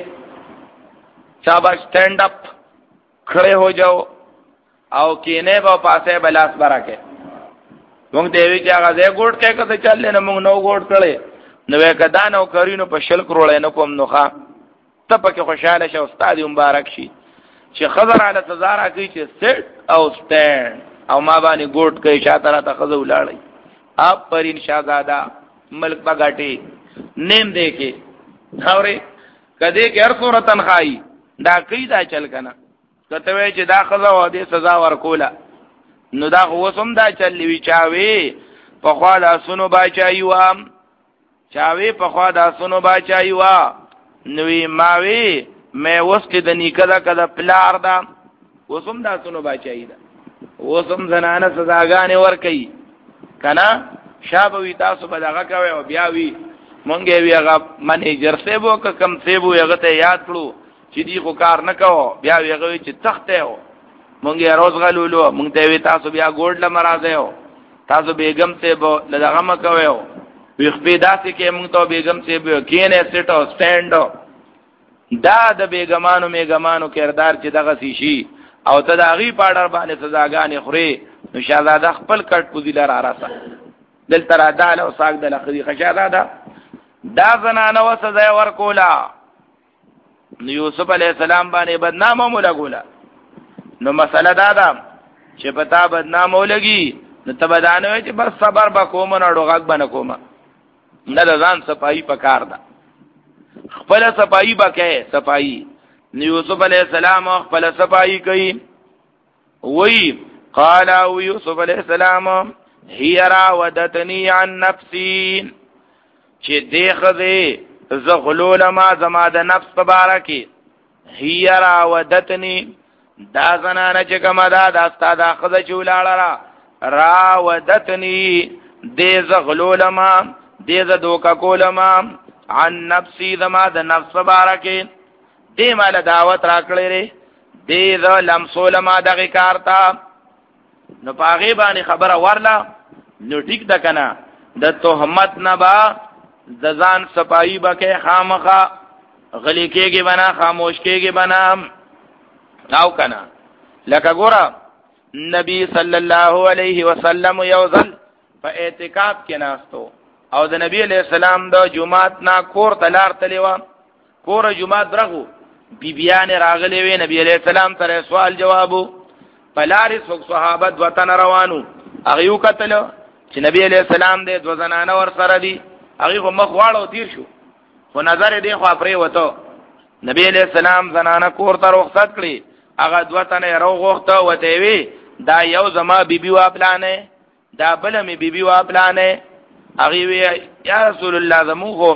شاباش سٹینڈ اپ کھڑے ہو جاؤ او کینه با پاسه بلاس برکه مونږ دیوی چې هغه زه ګوټ کې کته چلې نه مونږ نو ګوټ کړي نو وکدا نو کرینو په شل کرولې نه کوم نوخه ته پکې خوشاله شه استاد مبارک شي چې خضر علی تزارا کوي چې سټ او سټینډ او ما باندې ګوټ کوي شاته را ته خزو لاړی اپ پرین شاهزادا ملک بغاټي نیم دې کې اوري کدی کې هر صورت تنخای دا کوي دا چل کنه کته وی چې دا خزا و دې سزا ورکوله نو دا وسم دا چلی وی چاوي په خوا د سونو باچای و چاوي په خوا د سونو باچای و نوې ماوي مې وس کې د نیکدا کدا پلار دا وسم دا سونو باچای دا وسم زنانه سزاګانې ور کوي کنه شابوي تاسو به دغه کوي او بیا وی مونږه وی هغه منیجر سیبو کم سیبو هغه ته یاد کړو چې دی خو کار نه کوو بیا وی هغه چې تخته و مونږه روز غلولو مونږ ته وی تاسو بیا ګوډ لمرازه و تاسو بیگم سیبو لږه ما کوي وی خپې داسې کې مونږ ته بیگم سیبو کینه سټو سټاند دا د بیگمانو میګمانو کردار چې دغه شي او ته د غي پاډر باندې سزاګانې خوري نو شاهزاده خپل کټ پوزیلر اراسه دل تر عدالت او ساق د لخذي خشاده دا زنانه و سزا ورکولا نو یوسف علی السلام باندې بدنامه مولا ګولا نو مسله دا ده چې پتا بدنامه ولګي نو تبدانه چې بس صبر وکوم نه ډوغک بنه کوم نه ځان صفائی پکار ده خپل صفائی بکې صفائی نو یوسف علی السلام خپل صفائی کوي وی قال یوسف علی السلام هي راودتنی عن نفسی چې دیخذه زغلول ما زما د نفس مبارکی هي راودتنی دا زنانه چې کومه دا د استاد اخذ چولاړه را راودتنی دې زغلول ما دې ز دوکا کول ما عن نفسی زما د نفس مبارکی دې مال دعوت راکړې ری دې ز لمسول ما دغه کارتا نو پاغي باندې خبره ورلا نو ټیک د کنه د تهمت نه با د ځان صفائی بکې خامخه غلی کېږي بنا خاموش کېږي بنا او کنه لکه ګوره نبی صلی الله علیه وسلم یوزل په اعتکاف کې ناستو او د نبی علیہ السلام د جمعات نا کور تلار تلیوا کور جمعات درغو بیبیان راغلی وی نبی علیہ السلام سره سوال جوابو پلاری صحابه وطن روانو اغیو قتل چې نبی علیہ السلام دې دو زنانه ور سره دي هغه مخ واړو تیر شو خو نظر دې خو پرې وته نبی علیہ السلام زنانه کور ته رخصت کړي هغه دوتنه رو غوخته وته وی دا یو زما بیبي وا پلانې دا بل می بیبي وا پلانې هغه وی یا رسول الله زمو خو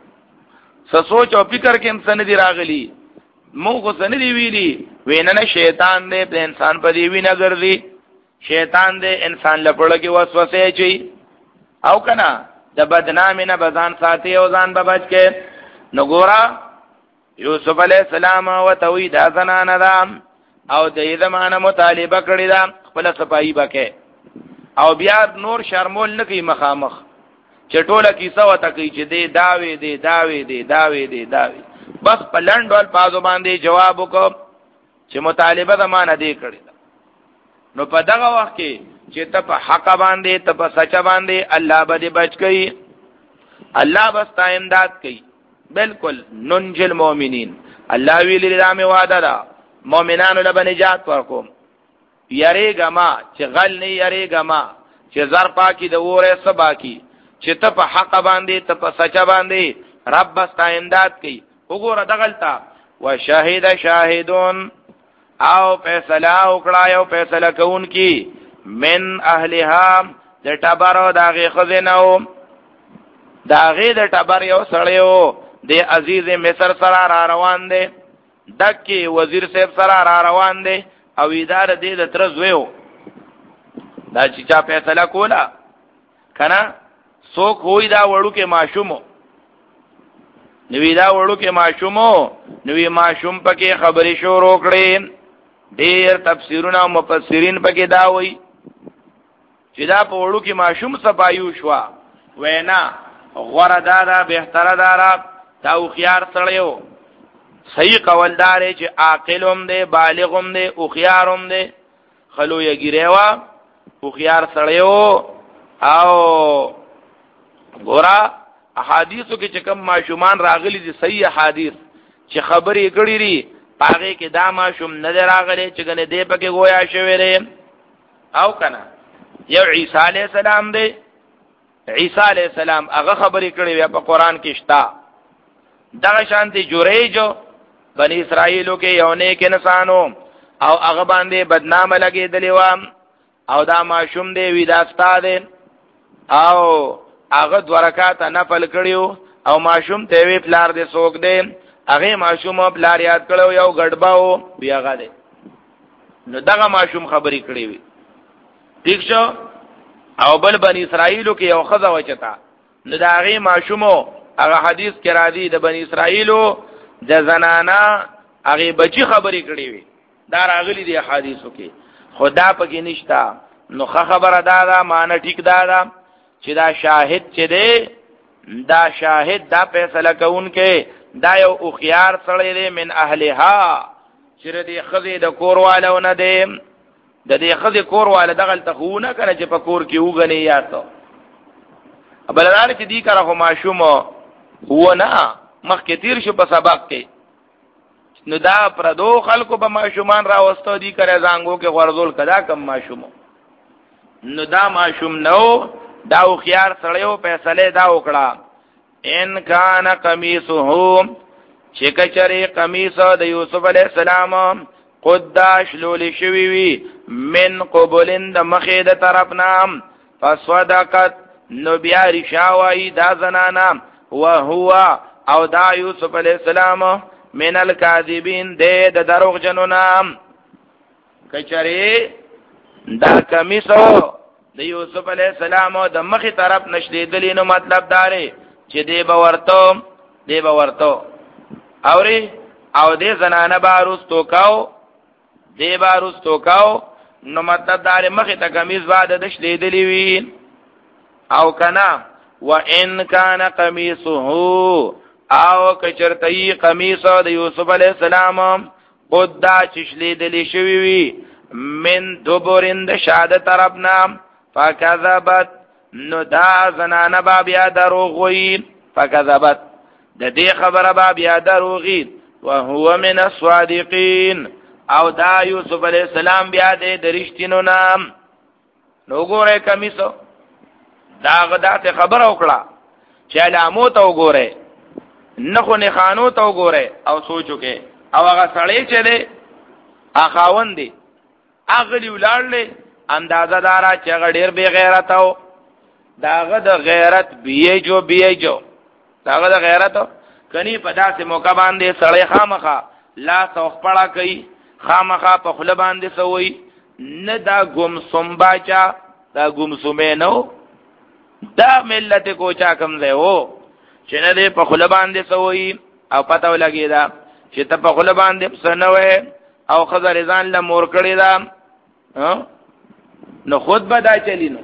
سوچ او فکر کې هم سن دي راغلي مو خو سن دي ویلي ویننه شیطان دې په انسان په دی وینه ګرځي شیطان دې انسان لپاره کې وسوسه چي او کنا د بدنامي نه بزان ساتي او ځان به بچ کې نو ګورا یوسف علی السلام او توحید ازنان دا او د دې زمانه مطالبه کړی دا خپل صفائی بکې او بیا نور شرمول نه کوي مخامخ چټوله کیسه وته کوي چې دې داوي دې داوي دې داوي دې داوي بس په لنډول پازو باندې جواب وکړ چې مطالبه زمانه دې کړی نو په دغه وخت کې چې ته په حق باندې ته په سچ باندې الله به بچ کړي الله بس تا امداد کوي بالکل ننجل المؤمنین الله ویل لرامه وعده ده مؤمنانو له نجات ورکوم یریګه ما چې غل نه یریګه ما چې زر پاکي د وره سبا کی چې ته په حق باندې ته په سچ باندې رب بس تا امداد کوي وګوره دغلتا وشاهد شاهدون او فیصله وکړه یو فیصله کون کی من اهلها د ټبرو داغه خزینو داغه د ټبر یو سړیو د عزیز مصر سره را روان دي دکې وزیر صاحب سره را روان دی او اداره دې د تر زویو دا چې چا فیصله کوله کنه څوک وای دا وړو کې ماشومو نوې دا وړو کې ماشومو نوې ماشوم پکې خبرې شروع کړې ډېر تفسیرونه او مفسرین پکې دا وای چې دا په وړو کې ماشوم صفایو شو وینا غوړه دارا بهتره دارا دا او خيار سړیو صحیح قول دار چې عاقلوم دی بالغوم دی او خياروم دی خلو یګریوا او خيار سړیو او ګورا احادیثو کې چې کوم ماشومان راغلي دي صحیح احادیث چې خبرې کړې دي هغه کې دا ماشوم نه راغلي چې ګنې دې پکې گویا شوی دی او کنه یو عیسی علی السلام دی عیسی علی السلام هغه خبرې کړې وي په قران کې شتا دغه شانتي جوړېجو بنی اسرائیلو کې یو نیک انسانو او هغه باندې بدنامه لګېدلې و او دا ماشوم دی ویداستا دی او هغه دوه رکعات نفل کړیو او ماشوم ته وی پلار دې سوک دی هغه ماشوم پلار یاد کړو یو غډباو بیا غاده نو دغه ماشوم خبرې کړې وي ٹھیک شو او بل بنی اسرائیلو کې یو خزه وچتا نو دا هغه ماشومو هغه حدیث کې را دي د بنی اسرائیلو د زنانا هغه بچی خبرې کړې وي دا راغلي دي حدیثو کې خدا پکې نشتا نو خبره دا دا معنی ټیک دا دا چې دا شاهد چې دی دا شاهد دا فیصله کوونکې دا یو او خيار سړی دی من اهلها چې دې خزه د کوروالو نه دی د دې خزه کورواله دغه تخونه کنه چې په کور کې وګنی یاته بلدار چې دی کړه ماشوم هو نه مخکې تیر شو په سبق کې نو دا پردو خلکو به ماشومان راوستو دی کړه زنګو کې غرزول کدا کم ماشوم نو دا ماشوم نو دا او خيار سړیو فیصله دا وکړه ان کان قمیصه چې کچره قمیص د یوسف علی السلام قداش لول شوی وی من قبولن د مخې د طرفنا فصدقت نو بیا رشاوی دا زنانا وهو او دا یوسف علی السلام من الکاذبین د دروغ جنونا کچره دا قمیصو د یوسف علی السلام د مخې طرف نشلیدلی نو مطلب داره چې دی به ورته دی به ورته اوري او دې زنانه باروس توکاو دی باروس توکاو نو مطلب داره مخې ته قمیص بعد د شلیدلی وی او کنا وان کان قمیصه او کچرتای قمیص د یوسف علی السلام قدا چشلیدلی شوی وی من دبرند شاده طرفنا فکذبت نو دا زنانه با بیا دروغ وی فکذبت د دې خبره با بیا دروغی وهو من الصادقین او دا یوسف علیہ السلام بیا دې درشتینو نام نو ګوره کمیسو دا غدا ته خبر وکړه چې علامو ته وګوره نخو نه خانو ته وګوره او سوچو کې او هغه سړی چې دی اخاوند دی اغلی ولړلې اندازه دارا چې هغه ډیر بے غیرت او داغه د غیرت بیه جو بیه جو داغه د غیرت کني په داسې موقع باندې سړی خامخه لا سوخ پړه کوي خامخه په خله باندې سوی نه دا ګم سومباچا دا ګم سومې نو دا ملت کو چا کم دی وو چې نه دې په خله باندې سوی او پته ولګی دا چې ته په خله باندې سنوي او خزر ځان له مور کړی دا نو خود بدا چلی نو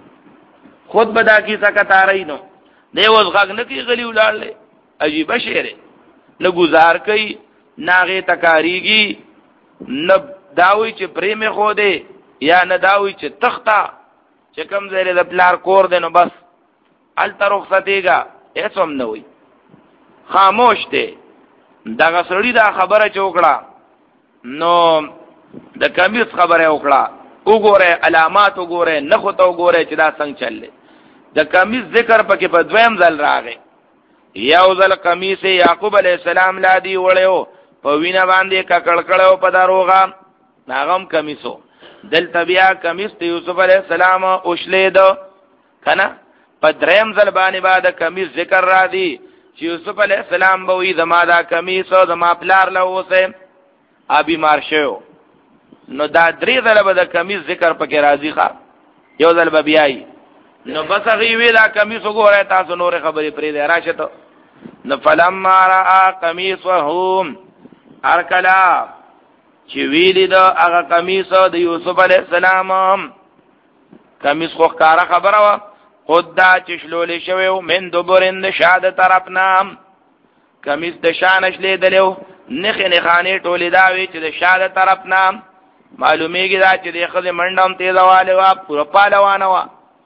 خود بدا کی سکتاری نو دی اوس غږ نه کی غلی ولاړلې عجیب شعر نه گزار کوي ناغه تکاریږي نه داوی چې پریم خو دی یا نه داوی چې تختا چې کم زری د پلار کور دی نو بس ال ترخصتیګا هیڅم نه وي خاموش دی دغه سړی دا خبره چوکړه نو د کمیس خبره وکړه وګوره علامات وګوره نخو ته وګوره چې دا څنګه چللې د کمیس ذکر پکې په دویم ځل راغی یو ځل کمیس یعقوب علی السلام لا دی وړیو په وینا باندې ککړ کړو په دروغه ناغم کمیسو دلته بیا کمیس ته یوسف علی السلام اوشلید کنه په دریم ځل باندې بعد کمیس ذکر را دی چې یوسف علی السلام به وی زما دا کمیس او زما پلار له اوسه ا بیمار شو نو دا درې ځله به د کمیس ذکر پکې راځي ښا یو ځل به بیاي نو بس هغه وی دا کمیس وګوره تاسو نور خبرې پرې دی راشه ته نو فلما را قمیصه ارکلا چې ویلی دا هغه کمیس د یوسف علی السلام کمیس خو کارا خبره وا خود دا چشلول شویو من دبرن د شاده طرفنا کمیس د شانش لیدلو نخ نخانی ټولی دا وی چې د شاده طرفنا معلومیږي دا چې د خزه منډم تیزواله وا پورا پالوانه وا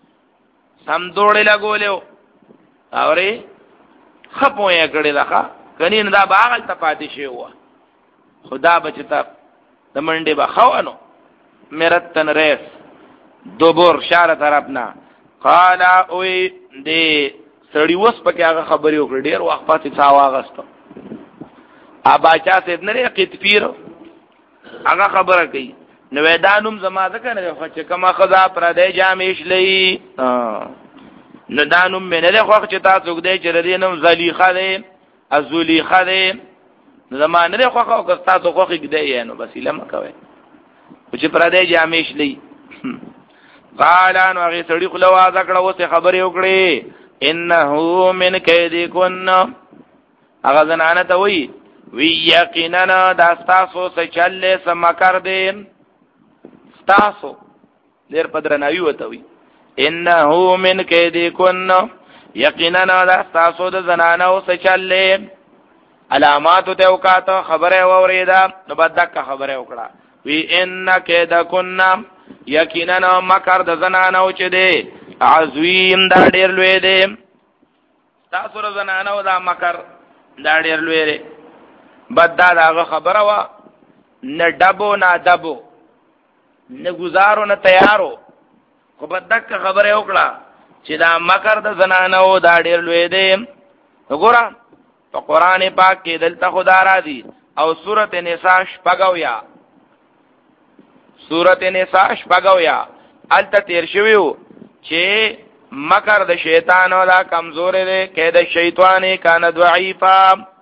سم دوړې لګولیو اوري خپو یې کړی دا کنین دا باغل ته پاتې شي وا خدا بچتا د منډه با خوانو مرتن ریس دوبور شاره طرفنا قال اوی دې سړی وس پکې هغه خبرې وکړې ډېر وخت پاتې څا واغستو ابا چا سید نه قطفیر هغه خبره کوي نو ودانم زما ځکه نه خو چې کما خدا پر دې جامېش لې نو دانم مې نه خو چې تاسو دې چې دې نوم زلیخه دې ازلیخه دې زمانه نه خو خو که تاسو خو کې دی نو بس لم کوي چې پر دې جامېش لې قال ان هغه سړي خو لوا ذکر اوسه خبرې وکړي انه من کیدکن هغه زنانه ته وی وی یقینا دا تاسو څه چلې سم کار دې تاسو لیر پدرناوی وته وی انه من کیدکن یقینا دا تاسو د زنانه او څه چلې علامات ته وکاته خبره وریدا نو بدک خبره وکړه وی ان کیدکن یقینا مکر د زنانه او چې دی عظیم دا ډیر لوی دی تاسو د زنانه او دا مکر دا ډیر لوی دی بد دا هغه خبره وا نه ډبو نه دبو نه گزارو نه تیارو خو بدک خبره وکړه چې دا مکر د زنانه او دا ډیر لوی دی وګوره په قران پاک کې دلته خدا را دي او سورته نساء شپږویا سورته نساء شپږویا الته تیر شویو چې مکر د شیطان او دا کمزور دی کې د شیطان کان ضعیفا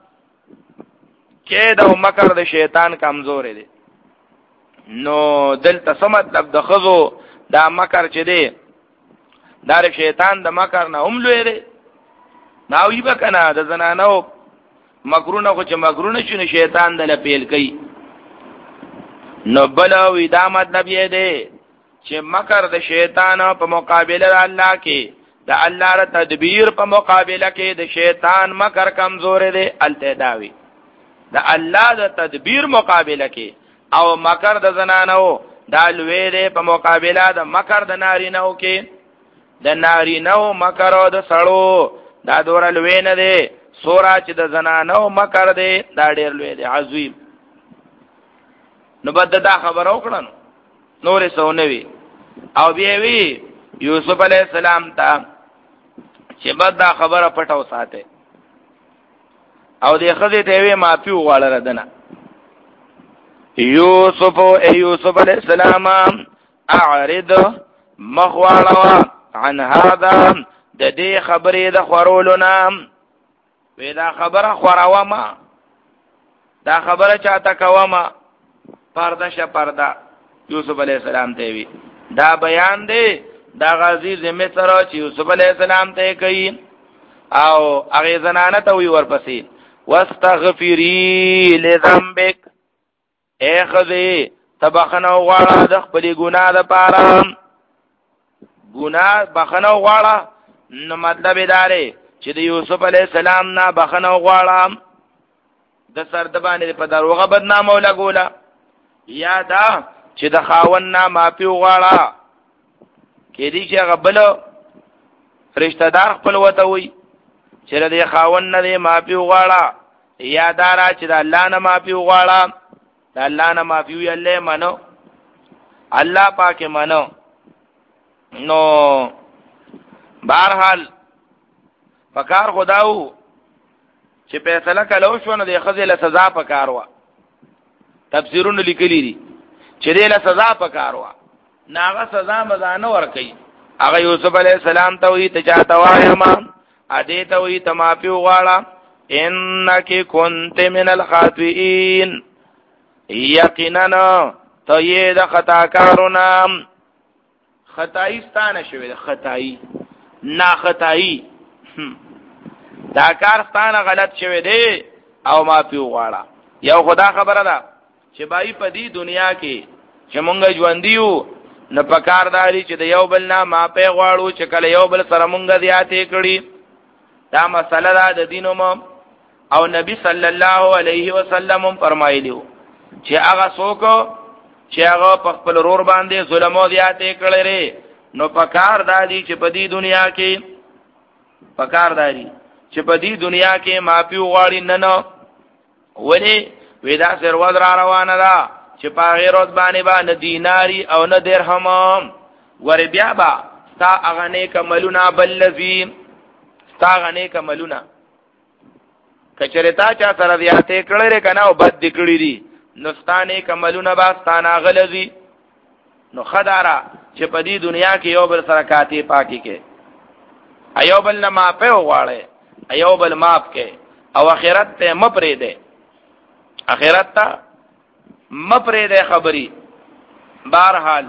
کې د مکر د شیطان کمزور دی نو دلته څه مطلب د خزو دا مکر چې دی دا شیطان د مکر نه هم لوی دی ناوی بکنه د زنانو مکرونه خو چې مکرونه شنو شیطان دل پیل کوي نو بل وی دا مطلب یې دی چې مکر د شیطان په مقابله د الله کې د الله ر تدبیر په مقابله کې د شیطان مکر کمزور دی التداوی د الله د تدبیر مقابله کې او مکر د زنانو دا لوی دی په مقابله د مکر د نارینو کې د نارینو مکر او د سړو دا دور لوی نه دی سورا چې د زنانو مکر دی دا ډیر لوی دی عظیم نو بد دا خبر وکړن نور سونوي او بیا وی یوسف علی السلام ته چې بد دا خبره پټو ساته او د خزه ته وی معافي وغواړه دنه یوسف ای یوسف علی السلام اعرض مخواړه عن هذا د دې خبرې د خورولو نام وی دا خبره خوراوه ما دا خبره چاته کوما پرده ش پرده یوسف علیہ السلام ته وی دا بیان دی دا غازی زمه سره چې یوسف علیہ السلام ته کوي او هغه زنانه ته وی ورپسې واستغفری لذنبک اے خذی تبخنه غواړه د خپل ګناه د پاره ګناه بخنه غواړه نو مطلب داره چې د یوسف علی السلام نه بخنه غواړم د سر د باندې په دروغه بدنامه ولګولا یا دا چې د خاون نه معافي غواړه کې دي چې غبل رشتہ دار خپل وته وي چې د خاون نه معافي غواړه یا دا را چې د الله نه معافي غواړه د الله نه معافي وي الله منو الله پاک منو نو بهرحال پکار خداو چې فیصله کلو شو نو د خزل سزا پکار وا تفسیرونه لیکلي دي چې دې له سزا پکار وا ناغه سزا مزانه ور کوي هغه یوسف علی السلام ته وی ته چاته وایم ادې ته وی ته معافي وغواړه انک کنت من الخاطئین یقینا ته یې د خطاکارونه خطایی ستانه شوی ده خطایی نا خطایی دا کار ستانه غلط شوی دی او معافي وغواړه یو خدا خبره ده چې بای په دې دنیا کې چې مونږ ژوند دیو نه پکارداري چې د یو بل نه معافي غواړو چې کله یو بل سره مونږ زیاتې کړي دا مسله ده د دینوم او نبی صلی الله علیه وسلم فرمایلیو چې هغه څوک چې هغه په خپل رور باندې ظلم او زیاتې کړي نو پکارداري چې په دې دنیا کې پکارداري چې په دې دنیا کې معافي وغواړي نه نو ولی ودا سر ود را روانه ده چې په غیرت باندې باندې دیناری او نه درهم ور بیا با تا اغنه کملونا بلذین تا اغنه کملونا کچرتا چا سره زیاتې کړي کنه او بد دکړي دي نستانه کملونا با ستانه غلذی نو خدارا چې په دې دنیا کې یو بل سره کاتی پاکي کې ایو بل نه معافي وغواړي ایو بل معاف کې او اخرت ته مپرې ده اخرت ته مپرې ده خبري بهرحال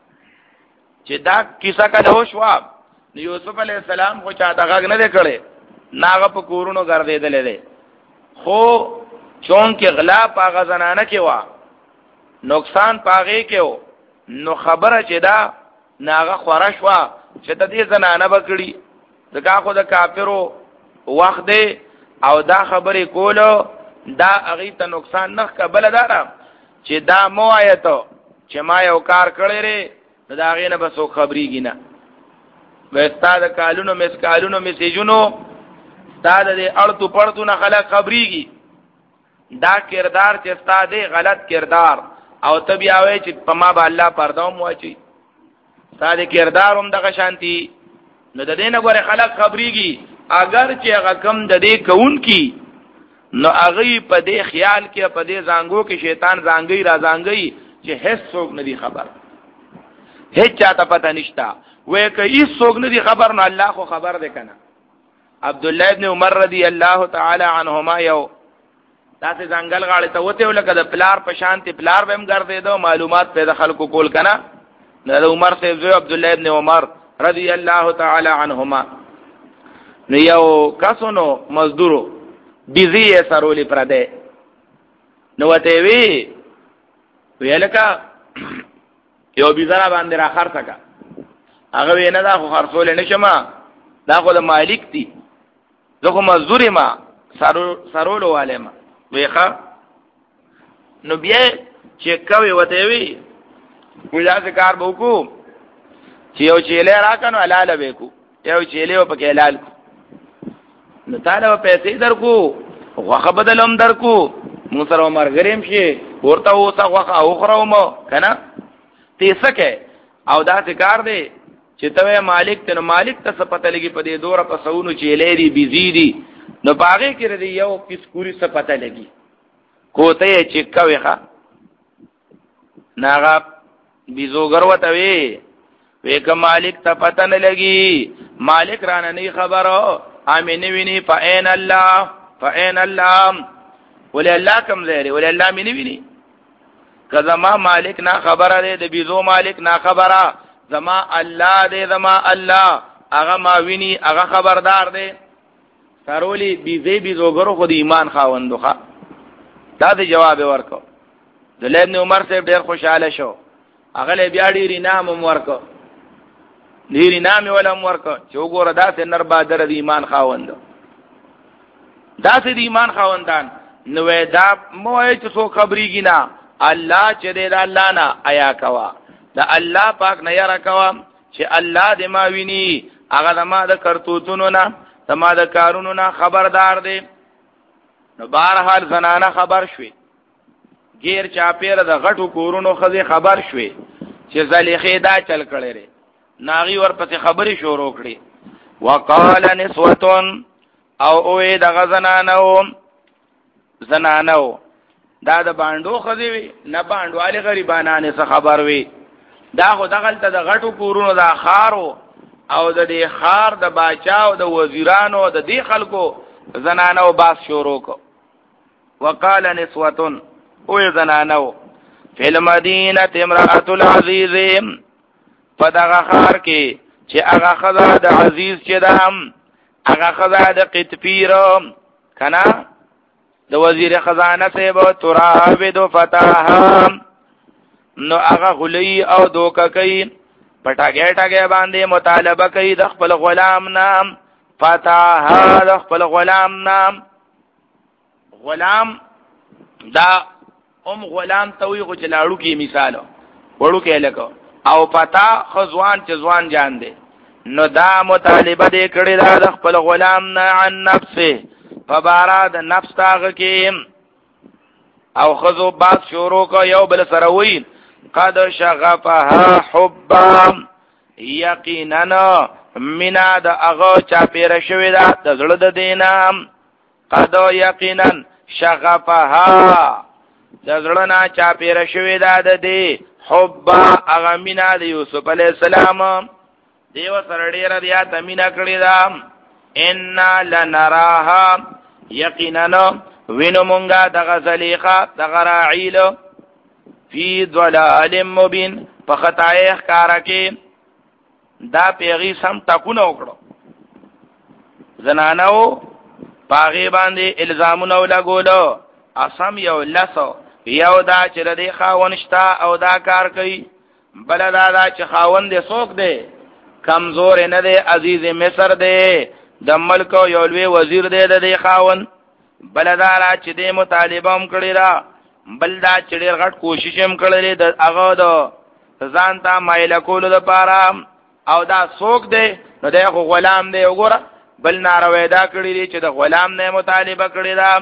چې دا کیسه کله وشو یوسف علی السلام خو چاته غږ نه کړي ناغه په کورونو ګرځیدل دي خو چون کې غلا پاغه زنانه کې وا نقصان پاغه کې و نو خبره چې دا ناغه خورش وا چې د دې زنانه بکړي ځکه خو د کافرو وخت دی او دا خبرې کولو دا اغه ته نقصان نه قبل دارا چې دا مو آیته چې ما یو کار کړی ری دا غې نه بسو خبريږي نه وستاد کالونو مس کالونو میسیجونو ستاد دې اړتو پړتو نه خلک خبريږي دا کردار چې ستاد غلط کردار او تبیاوي چې پما با الله پردوم واچي ستاد کردار هم دغه شانتي نو د دې نه غره خلک خبريږي اگر چې هغه کم د دې کون کی نو هغه په دې خیال کې په دې زانګو کې شیطان زانګي را زانګي چې هیڅ څوک نه دی خبر هیڅ چاته پته نشتا وې که هیڅ څوک نه دی خبر نو الله خو خبر ده کنه عبد الله ابن عمر رضی الله تعالی عنهما یو تاسو ځنګل غاړه ته وته ولکه د پلار په شانتي پلار به هم ګرځیدو معلومات پیدا خلکو کول کنه د عمر سے زوی عبد الله ابن عمر رضی الله تعالی عنهما نو یو کسونو مزدورو بیزی سرولې پر ده نو وته وی ویلکا یو بیزara باندې را خرڅه کا هغه وینه دا خو خرڅول نه شمه دا خو د مالک دی زه خو مزدور ما سرولو والے ما ویخه نو بیا چې کوي وته وی وځه کار وکړو چې یو چيله راکنو حلاله وکړو یو چيله په کې حلال نو تعالی پیسې درکو واخه بدلم درکو مو سره مرګریم شي ورته اوسه واخه اوخرو مو کنه تیسکه او دا کار دی چې ته مالک ته مالک ته پته لګي په دې دوره په سونو چې لري بيزيدي نو باغې کې ردی یو کیسکوري څه پته لګي کوته چې کوي ښا ناغه بيزوګر وته وی وېک مالک ته پته نه لګي مالک رانه نه خبرو امين ویني فاین الله فاین الله ولې الله کوم زهري ولې الله مين ویني کله ما مالک نا خبره دې د بيزو مالک نا خبره زما الله دې زما الله هغه ما ویني هغه خبردار دې سرولی بيزي بيزوګرو خو د ایمان خاوندوخه دا دې جواب ورکو د ابن عمر سے ډېر خوشاله شو هغه له بیا ډېر انعام ورکو ډېر انعام ولهم ورکو چې وګوره دا سه نر بادر د ایمان خاوند دا سه د ایمان خاوندان نو دا مو چې څو خبريږي نه الله چې دې الله نه آیا کوا دا الله پاک نه یاره کوا چې الله دې ما ویني هغه ما د کرتوتونو نه ما د کارونو نه خبردار دی نو بهرحال زنانه خبر شوي غیر چاپیر د غټو کورونو خزه خبر شوي چې زلیخې دا چل کړي ری ناغي ورپسې خبري شروع کړي وقال نسوتون او اوې د غزنانو زنانو دا د باندو خزه وي نه باندوالي غریبانانه څه خبر وي دا خو دغلت د غټو کورونو دا خارو او د دې خار د باچا او د وزیرانو د دې خلکو زنانو باس شروع کو. وقال نسوه او زنانو فی المدینه امرأة العزیز فدغه خار کې چې هغه خزا د عزیز چې ده هغه خزا د قطفیر کنا د وزیر خزانه سیب ترابد فتاها نو هغه غلی او دوکه کوي پټاګه ټاګه باندې مطالبه کوي د خپل غلام نام فتاها د خپل غلام نام غلام دا ام غلام توي غو چلاړو کې مثال وړو کې لکه او پتا خزوان چې ځوان جان دي نو دا مطالبه دې کړی دا د خپل غلام نه عن نفسه فبارا د نفس تاغه کې او خزو باز شروع کو یو بل سره وی قد شغفها حبا یقینا مینا د هغه چا پیر شوی دا د زړه د دینام قد یقینا شغفها د زړه نه چا پیر شوی دا د دې حبا هغه مینا د یوسف علی السلام دیو سره ډیر بیا تمینا کړی دا ان لنراها یقینا وینو مونږه د غزلیخه د غراعیل فی ضلال مبین په خطای ښکارا کې دا پیغی سم تکونه وکړو زنانو پاغي باندې الزامونه لګولو اسم یو لسو یو دا چې د خاونشتا او دا کار کوي بل دا دا چې خاوند دې څوک دی کمزور نه دی عزیز مصر دی د ملک یو لوی وزیر دی د خاوند بل دا چې دې مطالبه هم کړی را بل دا چې ډېر غټ کوشش هم کړی د هغه د ځان ته مایل کولو لپاره او دا څوک دی نو دی خو غلام دی وګوره بل ناروی دا کړی دی چې د غلام نه مطالبه کړی دا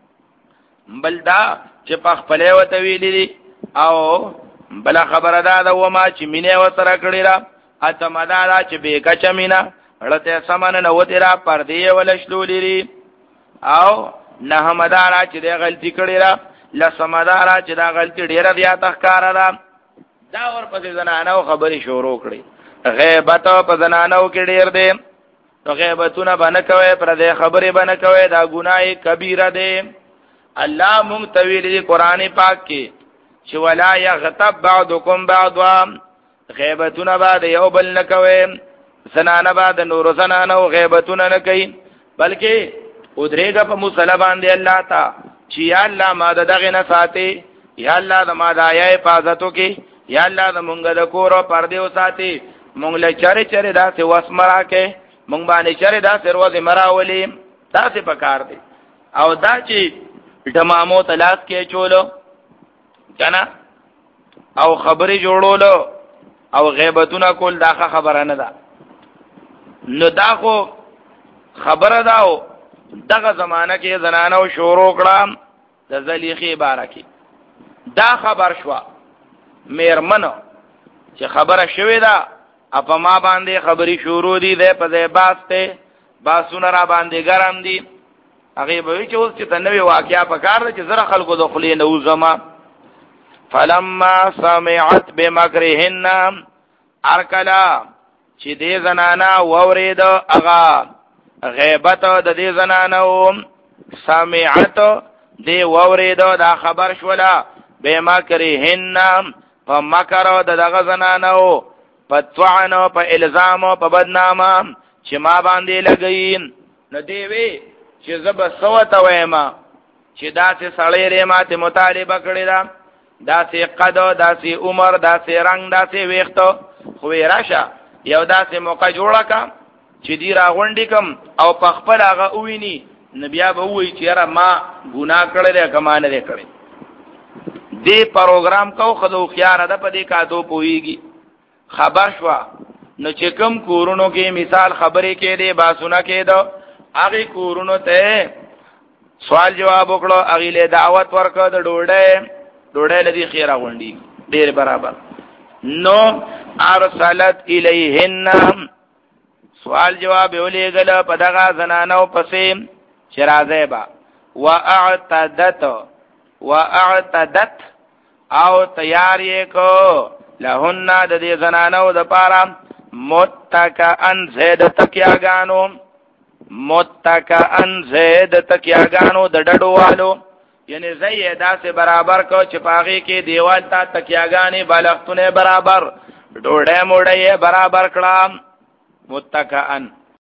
بل دا چې په خپل وته ویلی دی او بل خبره دا ده و ما چې مینه وسره کړی را اته مدارا چې به کچ مینا لته سامان نه وته را پر دی ولشلولې او نه مدارا چې د غلطی کړی را لسمدارا چې دا غلطی ډیره بیا تخکار را دا ور پسې زنانو خبري شروع کړی غیبت په زنانو کې ډیر دی نو غیبتونه باندې کوي پر دې خبرې باندې کوي دا ګناي کبیره دی الله مونږ تویل دی قران پاک کې چې ولا یغتب بعضکم بعضا غیبتونه بعد یو بل نه کوي زنانه بعد نور زنانو غیبتونه نه کوي بلکې ودریګه په مصلی باندې الله تا چې یا الله ما دغه نه ساتي یا الله د ما دایا حفاظتو کې یا الله د مونږ د کور او پردې او ساتي مونږ له چارې چارې دا څه واسمرا کې مونږ باندې چارې دا سروازه مراولي دا څه پکار دي او دا چې ډمامو تلاش کې چولو کنه او خبرې جوړولو او غیبتونه کول دا خبره نه ده نو دا خو خبره ده او دغه زمانہ کې زنانو شروع کړه د زلیخي بارکی دا خبر شو میرمنو چې خبره شوې ده اپا ما باندې خبري شروع دي ده په ځای باسته باسونه را باندې ګرم دي هغه به چې اوس چې تنوي واقعیا په کار ده چې زره خلکو د خلې نه وزما فلما سمعت بمکرهن ارکلا چې دې زنانا وورید اغا غیبت د دې زنانو سمعت دې وورید دا خبر شولا بمکرهن په مکر د دغه زنانو په طعنو په الزام په بدنامه چې ما باندې لګین نو دی وی چې زب سوت وېما چې داسې سړی لري ماته مطالبه کړی دا داسې قد داسې عمر داسې رنگ داسې ویختو خو راشه یو داسې موقع جوړه کا چې دی راغونډی کم او په خپل هغه اویني نبیا به وای چې را ما ګناه کړل کما نه کړی دې پروګرام کو خدو خيار ده په دې کادو پويږي خبر شو نو چې کوم کورونو کې مثال خبرې کې دې باسونه کې دو هغه کورونو ته سوال جواب وکړو هغه له دعوت ورکړه د ډوډۍ ډوډۍ لدی خیره غونډي ډېر برابر نو ارسلت الیهن سوال جواب ولېګل په دغه زنانو پسې شرازه با واعتدت واعتدت او تیاری کو لهن د دې زنانو د پاره متکئن زید تکیاګانو متکئن زید تکیاګانو د ډډوالو یعنی زیدا سے برابر کو چپاغي کې دیوال تا تکیاګانی بالښتونه برابر ډوړې موړې برابر کړه متکئن